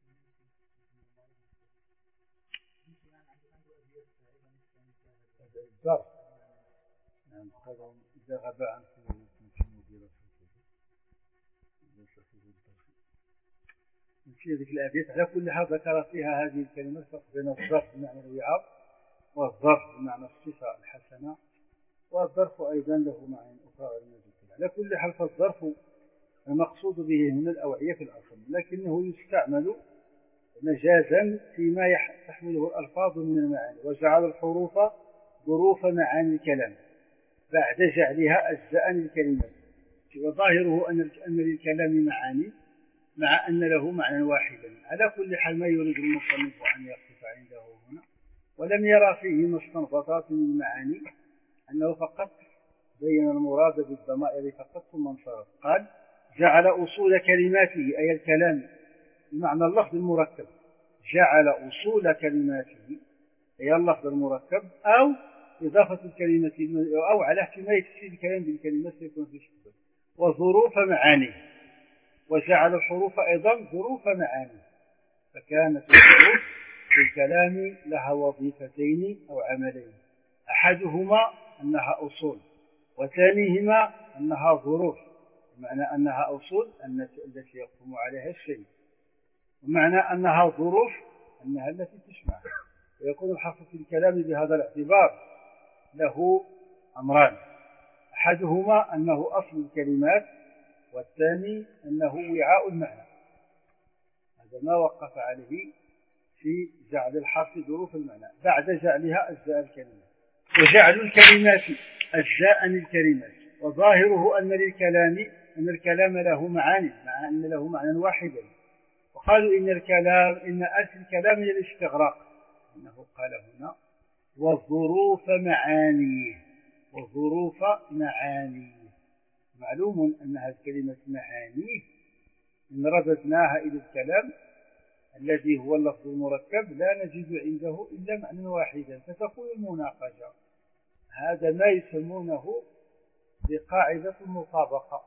هذا الدرس نعم قالوا إذا غاب عنكم كنتم مديرة في هذه الأبيات. على كل حال ذكر فيها هذه الكلمات فرق بين الظرف بمعنى الوعاء والظرف بمعنى الصفة الحسنة، والظرف أيضا له معنى أخرى غير موجودة. على كل حال فالظرف المقصود به هنا الأوعية في الأصل، لكنه يستعمل مجازا فيما تحمله الألفاظ من المعاني. وجعل الحروف ظروف معاني الكلام بعد جعلها أجزاء للكلمات. وظاهره أن للكلام معاني مع أن له معنى واحدا. على كل حال ما يريد المصنف أن يقف عنده هنا ولم يرى فيه مستنبطات من المعاني، أنه فقط بين المراد بالضمائر فقط ثم انصرف. قال جعل أصول كلماته أي الكلام بمعنى اللفظ المركب. جعل أصول كلماته أي اللفظ المركب أو إضافة الكلمة أو على احتمال تفسير الكلام بالكلمات يكون في شبه. وظروف معاني. وجعل الحروف أيضا ظروف معاني. فكانت الحروف في الكلام لها وظيفتين أو عملين. أحدهما أنها أصول، وثانيهما أنها ظروف، بمعنى أنها أصول التي يقوم عليها الشيء، ومعنى أنها ظروف أنها التي تشمع. ويكون الحرف في الكلام بهذا الاعتبار له أمران. أحدهما أنه أصل الكلمات، والثاني أنه وعاء المعنى. هذا ما وقف عليه في جعل الحرف ظروف المعنى بعد جعلها أجزاء الكلمات. وجعل الكلمات أجزاء الكلمات، وظاهره أن للكلام أن الكلام له معاني مع أن له معنى واحدا. وقالوا إن الكلام إن أصل الكلام هي الاستغراق، إنه قال هنا والظروف معانيه والظروف معانيه. معلوم أن هذه الكلمة معانيه إن رددناها إلى الكلام الذي هو اللفظ المركب لا نجد عنده إلا معنى واحدا، فتكون المناقشة. هذا ما يسمونه بقاعدة المطابقة،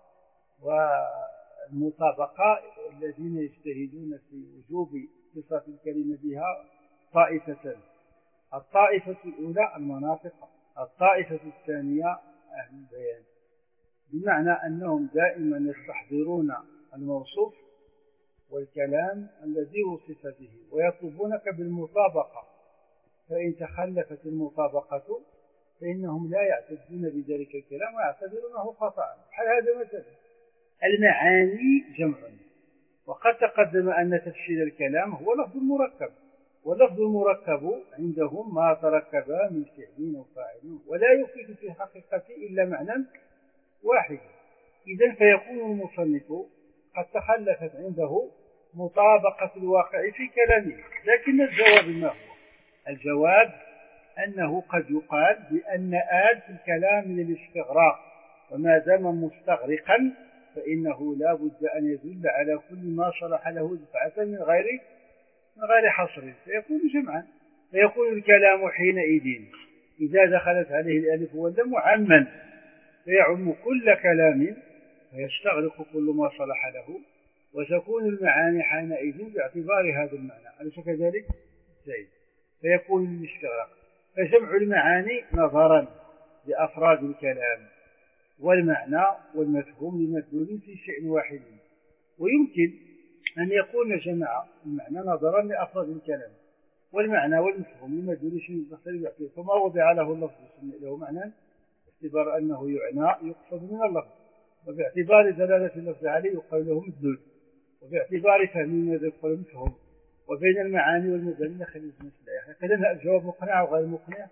والمطابقة الذين يجتهدون في وجوب صفة الكلمة بها طائفتان: الطائفة الأولى المناطق، الطائفة الثانية أهل البيان، بمعنى أنهم دائما يستحضرون الموصوف والكلام الذي وصف به ويطلبونك بالمطابقة، فإن تخلفت المطابقة فإنهم لا يعتدون بذلك الكلام ويعتبرونه خطأ. حال هذا مثلا المعاني جمع، وقد تقدم أن تفسير الكلام هو لفظ المركب، واللفظ المركب عندهم ما تركبا من فعل وفاعل ولا يفيد في الحقيقة إلا معنى واحد. إذن فيكون المصنف قد تخلفت عنده مطابقة الواقع في كلامه. لكن الجواب ما هو؟ الجواب أنه قد يقال بأن آل في الكلام للاستغراق، وما دام مستغرقا فإنه لا بد أن يدل على كل ما صلح له دفعة من غير من غير حصر، فيكون جمعا، فيكون الكلام حينئذ إذا دخلت عليه الألف واللام عاما، فيعم كل كلام فيستغرق كل ما صلح له، وتكون المعاني حينئذ باعتبار هذا المعنى، أليس كذلك؟ زين. فيكون الاستغراق. فجمع المعاني نظرا لأفراد الكلام والمعنى والمفهوم لمدلول في شيء واحد، ويمكن أن يكون جمع المعنى نظرا لأفراد الكلام والمعنى والمفهوم لمدلول شيء مختلف، فما وضع له اللفظ له معنى باعتبار أنه يعنى يقصد من اللفظ، وباعتبار دلالة اللفظ عليه يقال له مدلول، وباعتبار فهم ماذا يقال مفهوم، وبين المعاني والمدلول خليج مثله. هكذا الجواب مقنع وغير مقنع؟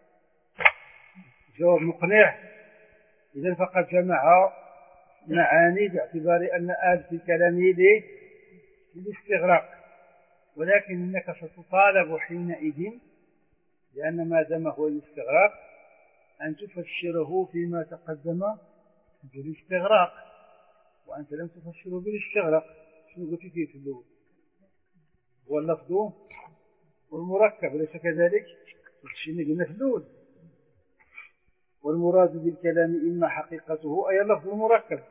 جواب مقنع. إذن فقد جمع معاني باعتبار أن آل في كلامه للاستغراق، ولكن إنك ستطالب حينئذ لأن ما دام هو الاستغراق أن تفسره فيما تقدم بالاستغراق، وأنت لم تفسره بالاستغراق. شنو قلت فيه في الأول؟ هو اللفظ والمركب، ليس كذلك؟ الشيء قلنا في الأول. والمراد بالكلام إما حقيقته أي اللفظ المركب،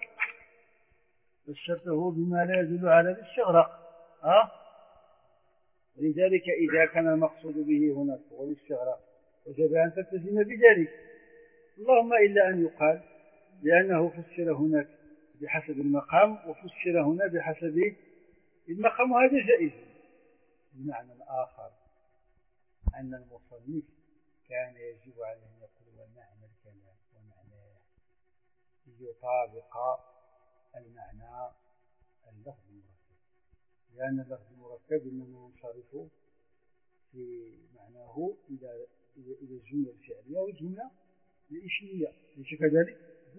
فسرته بما لا يدل على الاستغراق. أه؟ لذلك إذا كان المقصود به هناك هو الاستغراق وجب أن تلتزم بذلك، اللهم إلا أن يقال لأنه فسر هناك بحسب المقام وفسر هنا بحسب المقام، وهذا جائز. بمعنى الآخر أن المصنف كان يجب عليه أن يقول ومعنى الكلام ومعناه يطابق المعنى اللفظ المركب، لأن اللفظ المركب إنما ينصرف في معناه إلى إلى الجملة الفعلية والجملة الإسمية، ليس كذلك؟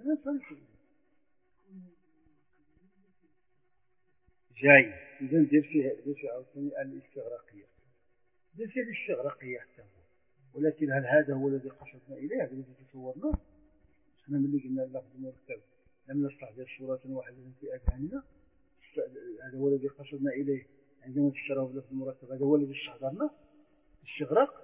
جاي. إذا ندير فيها ندير فيها عاوتاني الاستغراقية، ندير فيها الاستغراقية حتى هو، ولكن هل هذا هو الذي قصدنا إليه؟ هذا الذي تصورناه؟ احنا ملي قلنا اللفظ المركب لم نستحضر صورة واحدة في أذهاننا، هذا هو الذي قصدنا إليه عندما تشتراه باللفظ المركب، هذا هو الذي استحضرناه استغراق.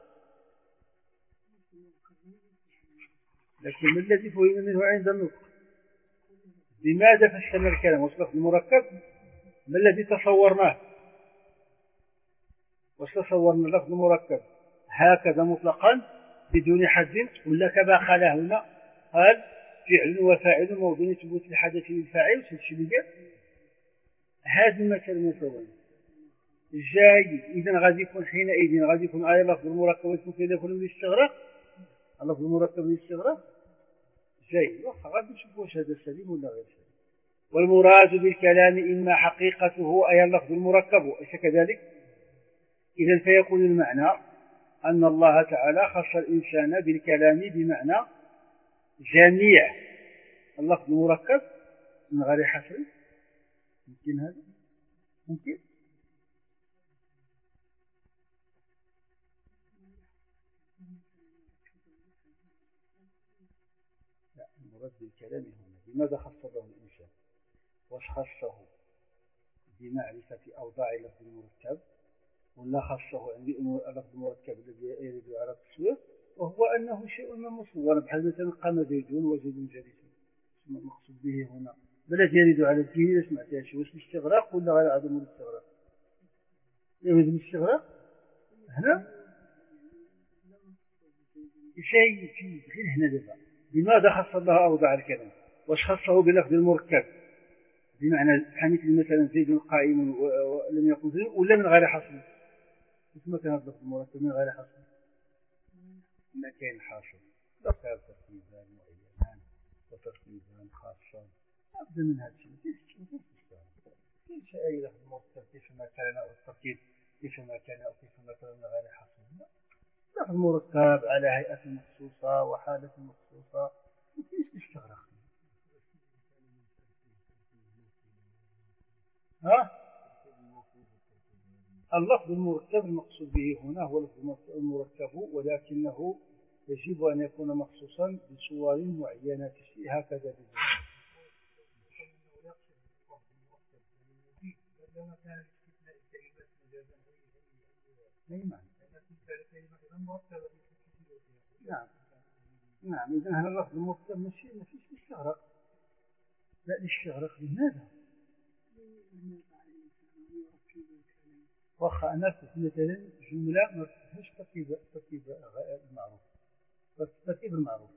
لكن ما الذي فهم منه عند النطق؟ لماذا فسرنا الكلام واللفظ المركب؟ ما الذي تصورناه؟ وتصورنا اللفظ المركب هكذا مطلقا بدون حد، ولا كما قال هنا قال فعل وفاعل موضوع ثبوت الحدث للفاعل وتشبيه هذه المسألة مثلا جاي. إذا غادي يكون حينئذ غادي يكون آية اللفظ المركب يكون كذا يكون بالاستغراق، اللفظ المركب بالاستغراق جاي. غادي نشوف واش هذا سليم ولا غير سليم. والمراد بالكلام إما حقيقته أي اللفظ المركب، أليس كذلك؟ إذن فيكون المعنى أن الله تعالى خص الإنسان بالكلام بمعنى جميع اللفظ المركب من غير حصر. ممكن هذا؟ ممكن؟ المراد بالكلام هنا بماذا خص له الإنسان؟ واش خصه بمعرفة أوضاع اللفظ المركب ولا خصه عند اللفظ المركب الذي يرد على التصوير وهو أنه شيء مصور بحال مثلا قام زيد وزيد جالس المقصود به هنا بلد يرد على الذهن سمعتها شيء واش الاستغراق ولا غير عدم الاستغراق؟ يريد الاستغراق هنا شيء في غير هنا دابا بماذا خص الله أوضاع الكلام؟ واش خصه بلفظ المركب بمعنى حميت مثلا زيد قائم ولم يكن زيد ولا من غير حصر؟ اسمه كان اللفظ المركب من غير حصر ما كاين حاصل لا صار ترتيبان معينان وترتيبان خاصان أبدا من هذا الشيء كيف أي لفظ مركب كيف ما كان والترتيب كيف ما كان أو كيف ما كان من غير حصر لفظ مركب على هيئة مخصوصة وحالة مخصوصة كيف تستغرق ها؟ اللفظ المركب المقصود به هنا هو اللفظ المركب ولكنه يجب أن يكون مخصوصا بصور معينة هكذا بالضبط. نعم نعم إذن هذا اللفظ المركب ماشي ماشي استغرق لا الاستغراق لماذا؟ واخا أنا كنت مثلا جملة ما فيهاش ترتيب ترتيب المعروف الترتيب المعروف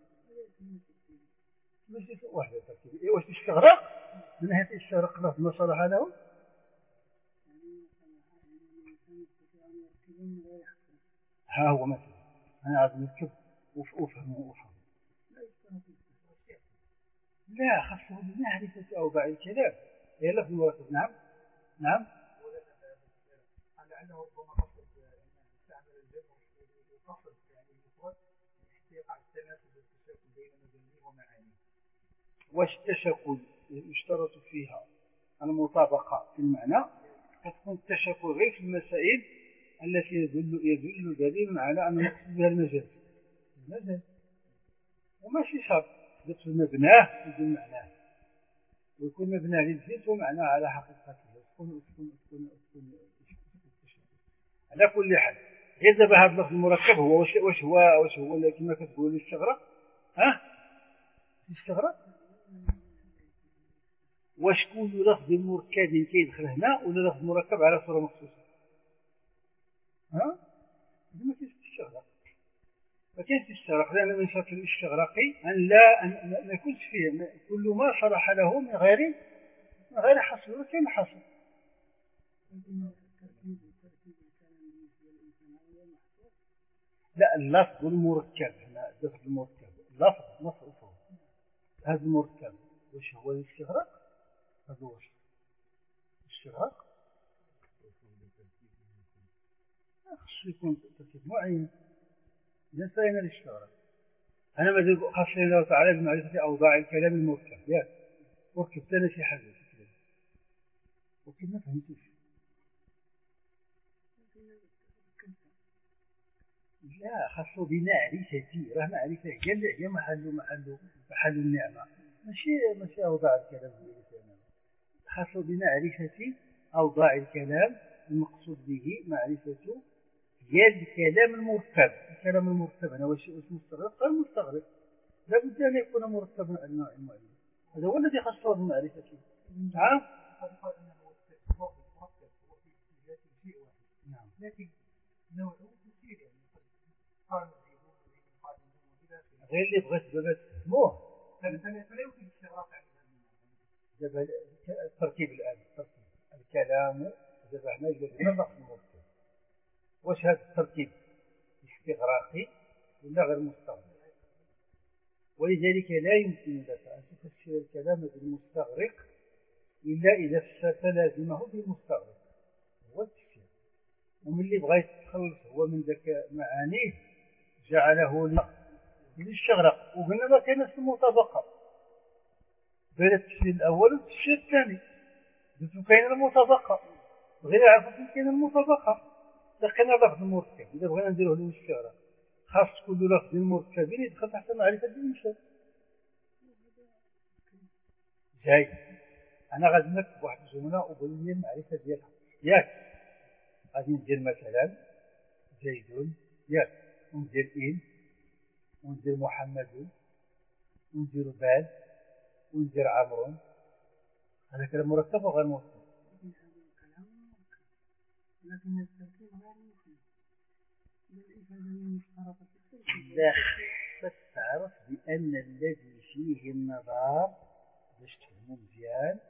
ماشي واحدة ترتيب إيه واش الاستغراق من ناحية الاستغراق لفظ ما صلح له ها هو مثلا أنا عايز نركب وأفهم وأفهم لا خاصه بمعرفة أوضاع الكلام هي لفظ المركب نعم نعم لعله ربما قصد أن يستعمل الجمع وقصد يعني المفرد يقع التناسب والتشاكل بين مبانيه ومعانيه واش التشاكل يشترط فيها المطابقة في المعنى قد تكون التشاكل غير في المسائل التي يدل يدل دليل على أن المقصود بها المجاز المجاز وماشي شرط يدخل مبناه يدل معناه ويكون مبناه للجنس ومعناه على حقيقته تكون تكون تكون تكون على كل حال غير دابا هذا اللفظ المركب هو واش واش هو واش هو كما كتقول الاستغراق ها الاستغراق واش كل لفظ مركب كيدخل هنا ولا لفظ مركب على صورة مخصوصة ها ما كاينش الاستغراق ما كاينش الاستغراق لأن من شرط الاستغراق أن لا أن ما يكونش فيه كل ما شرح له من غير من غير حصر ولا كاين حصر لا اللفظ المركب هنا اللفظ المركب اللفظ مصروفه هذا المركب واش هو الاستغراق هذا واش الاستغراق خصو يكون ترتيب معين إذا انتهينا للاستغراق أنا ما ذلك خاصني الله تعالى بمعرفة أوضاع الكلام المركب ياك مركب ثاني شي حاجة ولكن ما فهمتوش لا خاصو بمعرفتي راه معرفة هي اللي هي محل محل محل النعمة ماشي ماشي أوضاع الكلام خاصو بمعرفة أوضاع الكلام المقصود به معرفة هي الكلام المركب الكلام المركب أنا واش مستغرق غير مستغرق لا بد أن يكون مركبا على نوع معين هذا هو الذي خاصه بمعرفة نعم قد يقال أنه مركب هو في ذات شيء واحد نعم لكن نوعه كثير يعني قال زيدون وزيدون قائمون وإلى آخره غير اللي بغيت بابا تفهموه فلا يمكن الاستغراق عن هذا الترتيب الآن الترتيب الكلام دابا هنا جبنا لفظ المركب واش هذا الترتيب استغراقي ولا غير مستغرق ولذلك لا يمكن لك أن تفسر الكلام بالمستغرق إلا إذا فسرت لازمه بالمستغرق هو التفسير ومن اللي بغيت تخلص هو من ذاك معانيه جعله للاستغراق وقلنا ما كانت المطابقة بين التفسير الأول والتفسير الثاني قلت كاين المطابقة غير عرفتم كاين المطابقة لقينا لفظ مركب إذا بغينا نديروه للاستغراق خاص كل لفظ مركب يدخل تحت معرفة الإنسان جاي انا غادي نكتب واحد الجمله وقول لي المعرفه ديالها ياك. غادي ندير مثلا زيد ياك، وندير ان، وندير محمد، وندير بال، وندير عمرو. هذا كلام مركب وغير مركب؟ لكن التركيب غير مفيد. لا، خصك تعرف بأن الذي فيه النظر باش تفهمو مزيان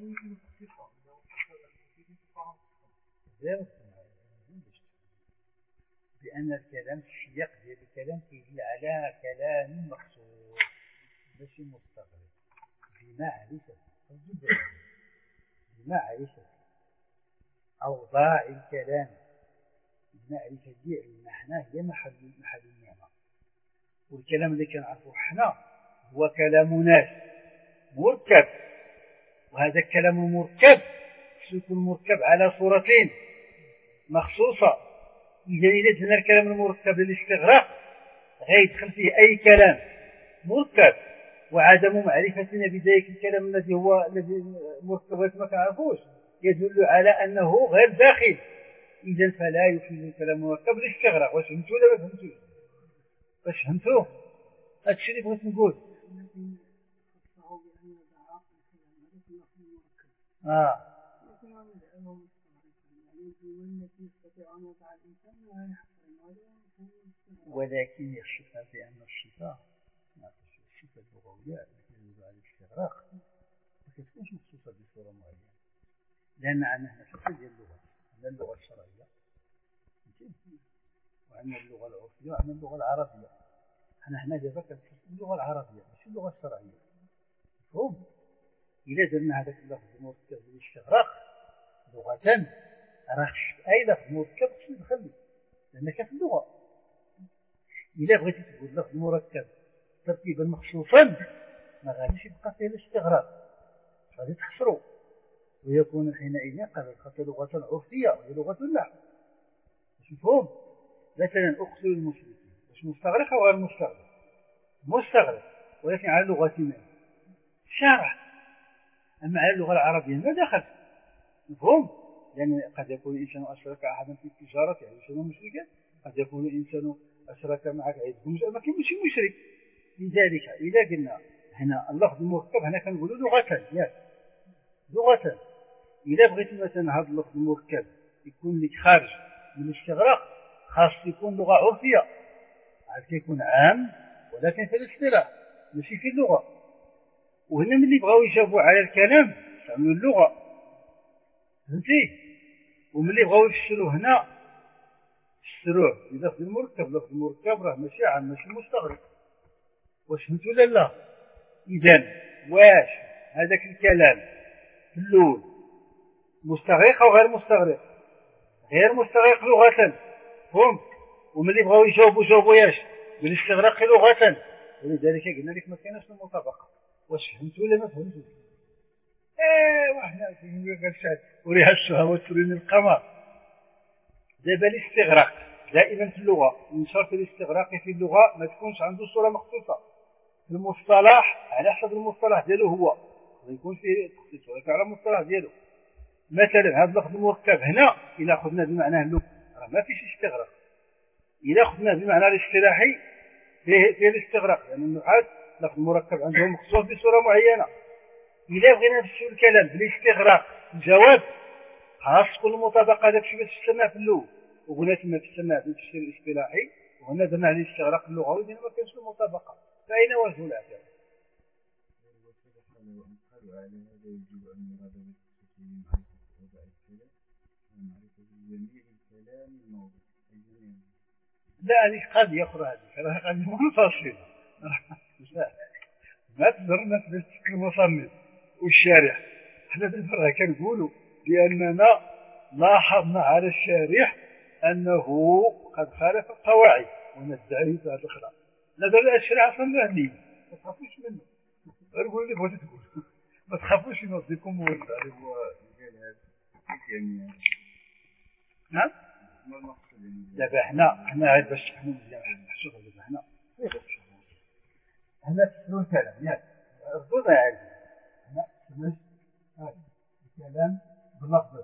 بأن الكلام السياق ديال الكلام كيدل على كلام مخصوص ماشي مستغرق بمعرفة بمعرفة أوضاع الكلام. المعرفة ديال المعنى هي محل محل النعمة، والكلام اللي كنعرفوه حنا هو كلام ناس مركب، وهذا الكلام المركب يكون مركب على صورتين مخصوصة. إذا إذا جبنا الكلام المركب للاستغراق غيدخل فيه أي كلام مركب، وعدم معرفتنا بذلك الكلام الذي هو الذي مركب ما كنعرفوش يدل على أنه غير داخل. إذا فلا يفيد الكلام المركب الاستغراق. واش فهمتوا ولا ما فهمتوش؟ واش فهمتوا؟ هذا الشيء اللي بغيت نقول. اه ولكن يخشى بأن الصفة الصفة اللغوية التي تدل على الاستغراق ما كتكونش مخصوصة بصورة معينة، لأن عندنا هنا ثلاثة ديال اللغات. عندنا اللغة الشرعية وعندنا اللغة العرفية وعندنا اللغة العربية. حنا هنا دابا كنتكلم اللغة العربية ماشي اللغة الشرعية، مفهوم؟ إلا درنا هذاك اللفظ المركب بالاستغراق لغة راه خص أي لفظ مركب خصو يدخل لأن كاين في اللغة. إلا بغيتي تقول لفظ مركب ترتيبا مخصوصا ما غاديش يبقى فيه الاستغراق، غادي تحصرو ويكون حينئذ قد خاصة لغة عرفية وهي لغة النحو. باش مفهوم؟ مثلا أقتل المشركين واش مستغرق أو غير مستغرق؟ مستغرق، ولكن على لغتنا شرع. أما على اللغة العربية ما دخل، مفهوم؟ لأن قد يكون الإنسان أشرك أحدا في التجارة يعني يسمى مشركا، قد يكون الإنسان أشرك معك عيد ما كاين ماشي مشرك. لذلك إذا قلنا هنا اللفظ المركب هنا كنقولوا لغة ياك لغة. إذا بغيت مثلا هذا اللفظ المركب يكون لك خارج من الاستغراق خاص يكون لغة عرفية، عاد كيكون عام ولكن في الاصطلاح ماشي في اللغة. وهنا ملي بغاو يجاوبوا على الكلام استعملوا اللغة، فهمتي؟ وملي بغاو يفسروا هنا فسروه بلفظ المركب. لفظ المركب راه ماشي عام ماشي مستغرق. واش فهمتوا ولا لا؟ إذن واش هذاك الكلام في الأول مستغرق أو غير مستغرق؟ غير مستغرق لغة، فهمت؟ وملي بغاو يجاوبوا جاوبوا ياش بالاستغراق لغة. ولذلك قلنا لك ما كايناش المطابقة. واش فهمتوا ولا ما فهمتوش؟ ايه وحنا كاين غير شاد وريها الشهوات ترين القمر. دابا الاستغراق دائما في اللغة من شرط الاستغراق في اللغة ما تكونش عنده صورة مخصوصة. في المصطلح على حسب المصطلح ديالو هو يكون فيه تخصيص ولكن على المصطلح ديالو. مثلا هذا اللفظ المركب هنا إذا أخذنا بمعناه اللغوي راه ما فيش استغراق. إذا أخذنا بمعنى الاصطلاحي فيه, فيه الاستغراق، لأن يعني النحاة لفظ المركب عندهم مخصوص بصورة معينة. إذا بغينا نفسروا الكلام بالاستغراق الجواب خاص كل مطابقة داك الشيء باش فسرناه في اللغة، وقلنا تما فسرناه بالتفسير الاصطلاحي وهنا درنا عليه الاستغراق اللغوي لأن ما كانش له مطابقة. فأين وجه الاعتراض؟ قالوا على هذا يجب أن يراد بالتفسير معرفة وضع الكلام ومعرفة جميع الكلام الموضوع. لا هذه قضية أخرى، هذه راه قضية منفصلة. ما تضرنا في المصنف والشارح. احنا دابا راه كنقولوا بأننا لاحظنا على الشارح أنه قد خالف القواعد وندعي هذه الأخرى. لا دابا الشارع أصلا مهني ما تخافوش منه، غير قولوا اللي بغيتوا تقولوا ما تخافوش ينظفكم مورد عليه هو قال هذا يعني. نعم دابا حنا حنا عاد باش تفهموا مزيان شوف دابا حنا حنا تفسروا الكلام ياك ردونا عادي. حنا باش الكلام باللفظ.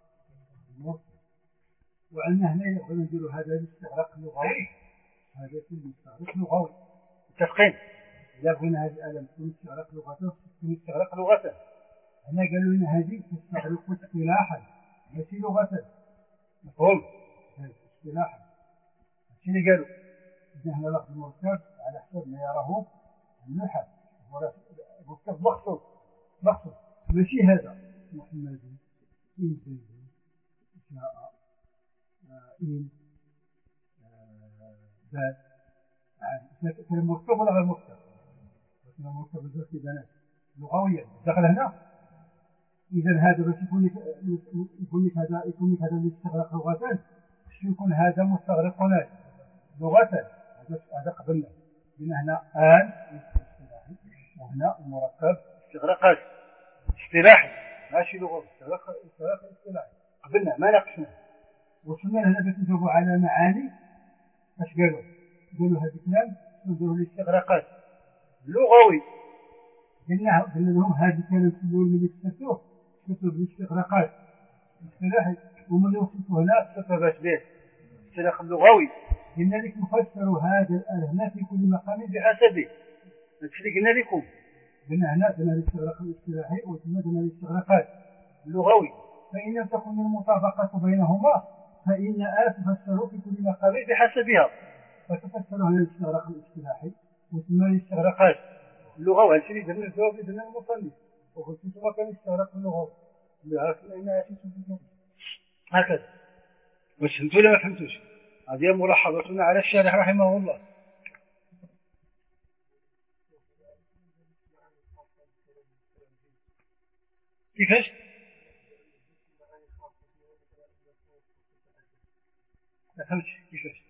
وعندنا هنا يبغى نديروا هذا الاستغراق اللغوي، هذا يكون استغراق لغوي. متفقين؟ إذا بغينا هذه الآلة تكون استغراق لغة تكون استغراق لغة. هنا قالوا لنا هذه تستغرق اصطلاحا ماشي لغة. مفهوم؟ اصطلاحا ماشي اللي قالوا. إذا هنا لفظ مركب على حسب ما يراه النحاة، هو مركب مخصوص مخصوص ماشي هذا محمد إن زيد جاء إن بات عاد كلام مركب ولا غير مركب؟ كلام مركب بالذات بنات لغويا دخل هنا. إذا هذا باش يكون لك يكون لك هذا يكون لك هذا الاستغراق لغة، باش يكون هذا مستغرق هناك لغة. هذا هذا قبلنا قلنا هنا آن اصطلاحي وهنا المركب استغراقات اصطلاحي ماشي لغوي. استغراق استغراق اصطلاحي قبلنا ما ناقشنا. وصلنا هنا باش نجاوبوا على معاني. اش قالوا؟ قالوا هذا الكلام نديروا الاستغراقات لغوي. قلنا قلنا لهم هذا الكلام كله اللي كتبتوه كتبتوه بالاستغراقات الاصطلاحي، ومن وصلتوا هنا كتبتوه باش به الاستغراق اللغوي. قلنا لكم فسروا هذا الآن هنا في كل مقام بحسبه. هادشي اللي قلنا لكم. قلنا هنا قلنا الاستغراق الاصطلاحي وثم قلنا الاستغراقات اللغوي. فإن لم تكن المطابقة بينهما فإن آ تفسروا في كل مقام بحسبها. فتفسروا هنا الاستغراق الاصطلاحي وثم الاستغراقات اللغوي. هادشي اللي درنا الجواب اللي درنا المصنف. وقلت انتم كان الاستغراق اللغوي. لأن هكذا. واش فهمتوا ولا ما فهمتوش؟ هذه ملاحظتنا على الشارح رحمه الله. كيفاش؟ ما فهمتش كيفاش؟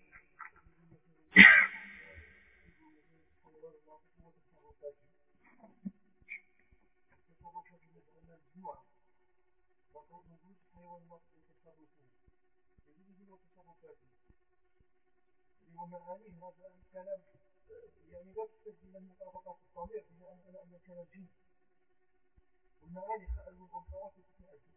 ومعانيه هذا الكلام يعني لا تستلزم المطابقة في الطبيعة بما أن الكلام جنس والمعاني والخواص تتعدد.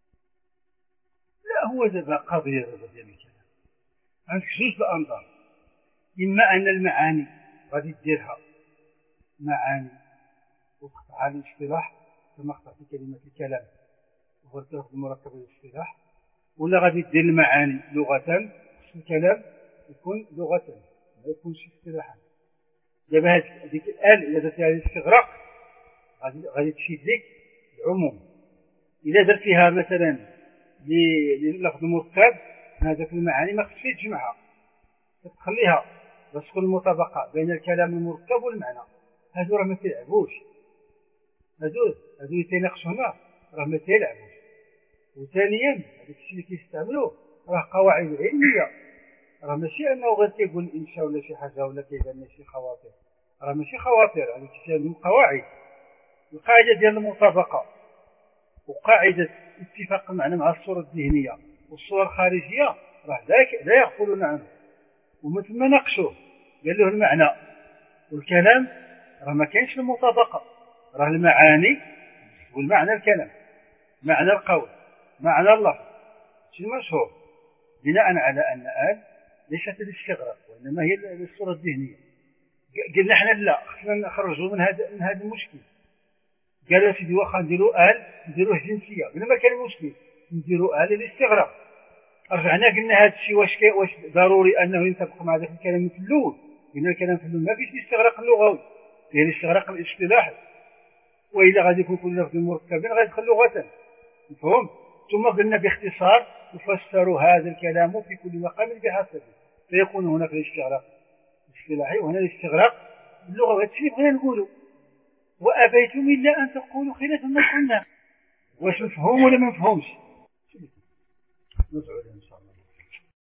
لا هو دابا قضية دابا ديال الكلام عندك جوج الأنظار. إما أن المعاني غادي ديرها معاني وقت على الاصطلاح كما اخترت كلمة الكلام وغير المركب الاصطلاح، ولا غادي دير المعاني لغة الكلام يكون لغة ما يكونش اصطلاحا. دابا هذيك الآل إذا درتيها الاستغراق غادي غادي تفيد لك العموم. إذا درتيها مثلا للفظ مركب هذاك المعاني ما خصش تجمعها، تخليها باش تكون المطابقة بين الكلام المركب والمعنى. هادو راه ما تيلعبوش، هادو هادو اللي تيناقشوا هنا راه ما تيلعبوش. وثانيا هذاك الشيء اللي كيستعملوه راه قواعد علمية، راه ماشي انه غير كيقول الانشاء ولا شي حاجه ولا كيبان شي خواطر، راه ماشي خواطر. هذه كتسمى قواعد. القاعده ديال المطابقه وقاعده اتفاق المعنى مع الصوره الذهنيه والصوره الخارجيه راه لا يغفلون عنه. ومن ثم ناقشوه قال له المعنى والكلام راه ما كاينش المطابقه، راه المعاني والمعنى الكلام معنى القول معنى اللفظ شي مشهور بناء على ان آل ليست الاستغراق وإنما هي الصورة الذهنية. قلنا احنا لا خصنا نخرجوا من هذا من هذا المشكل. قالوا سيدي واخا نديروا آل نديروه جنسية، قلنا ما كان مشكل نديروا آل الاستغراق. رجعنا قلنا هذا الشيء واش واش ضروري انه ينطبق مع ذاك الكلام في الاول. قلنا الكلام في الاول ما فيش الاستغراق اللغوي، هي الاستغراق الاصطلاحي. واذا غادي يكون كل لفظ مركب غادي يدخل لغة. مفهوم؟ ثم قلنا باختصار يفسر هذا الكلام في كل مقام بحسبه، فيكون هناك الاستغراق الاصطلاحي وهنا الاستغراق اللغوي. هذا الشيء بغينا نقوله، وابيتم الا ان تقولوا خلاف ما قلنا. واش مفهوم ولا ما مفهومش؟ نسعد ان شاء الله.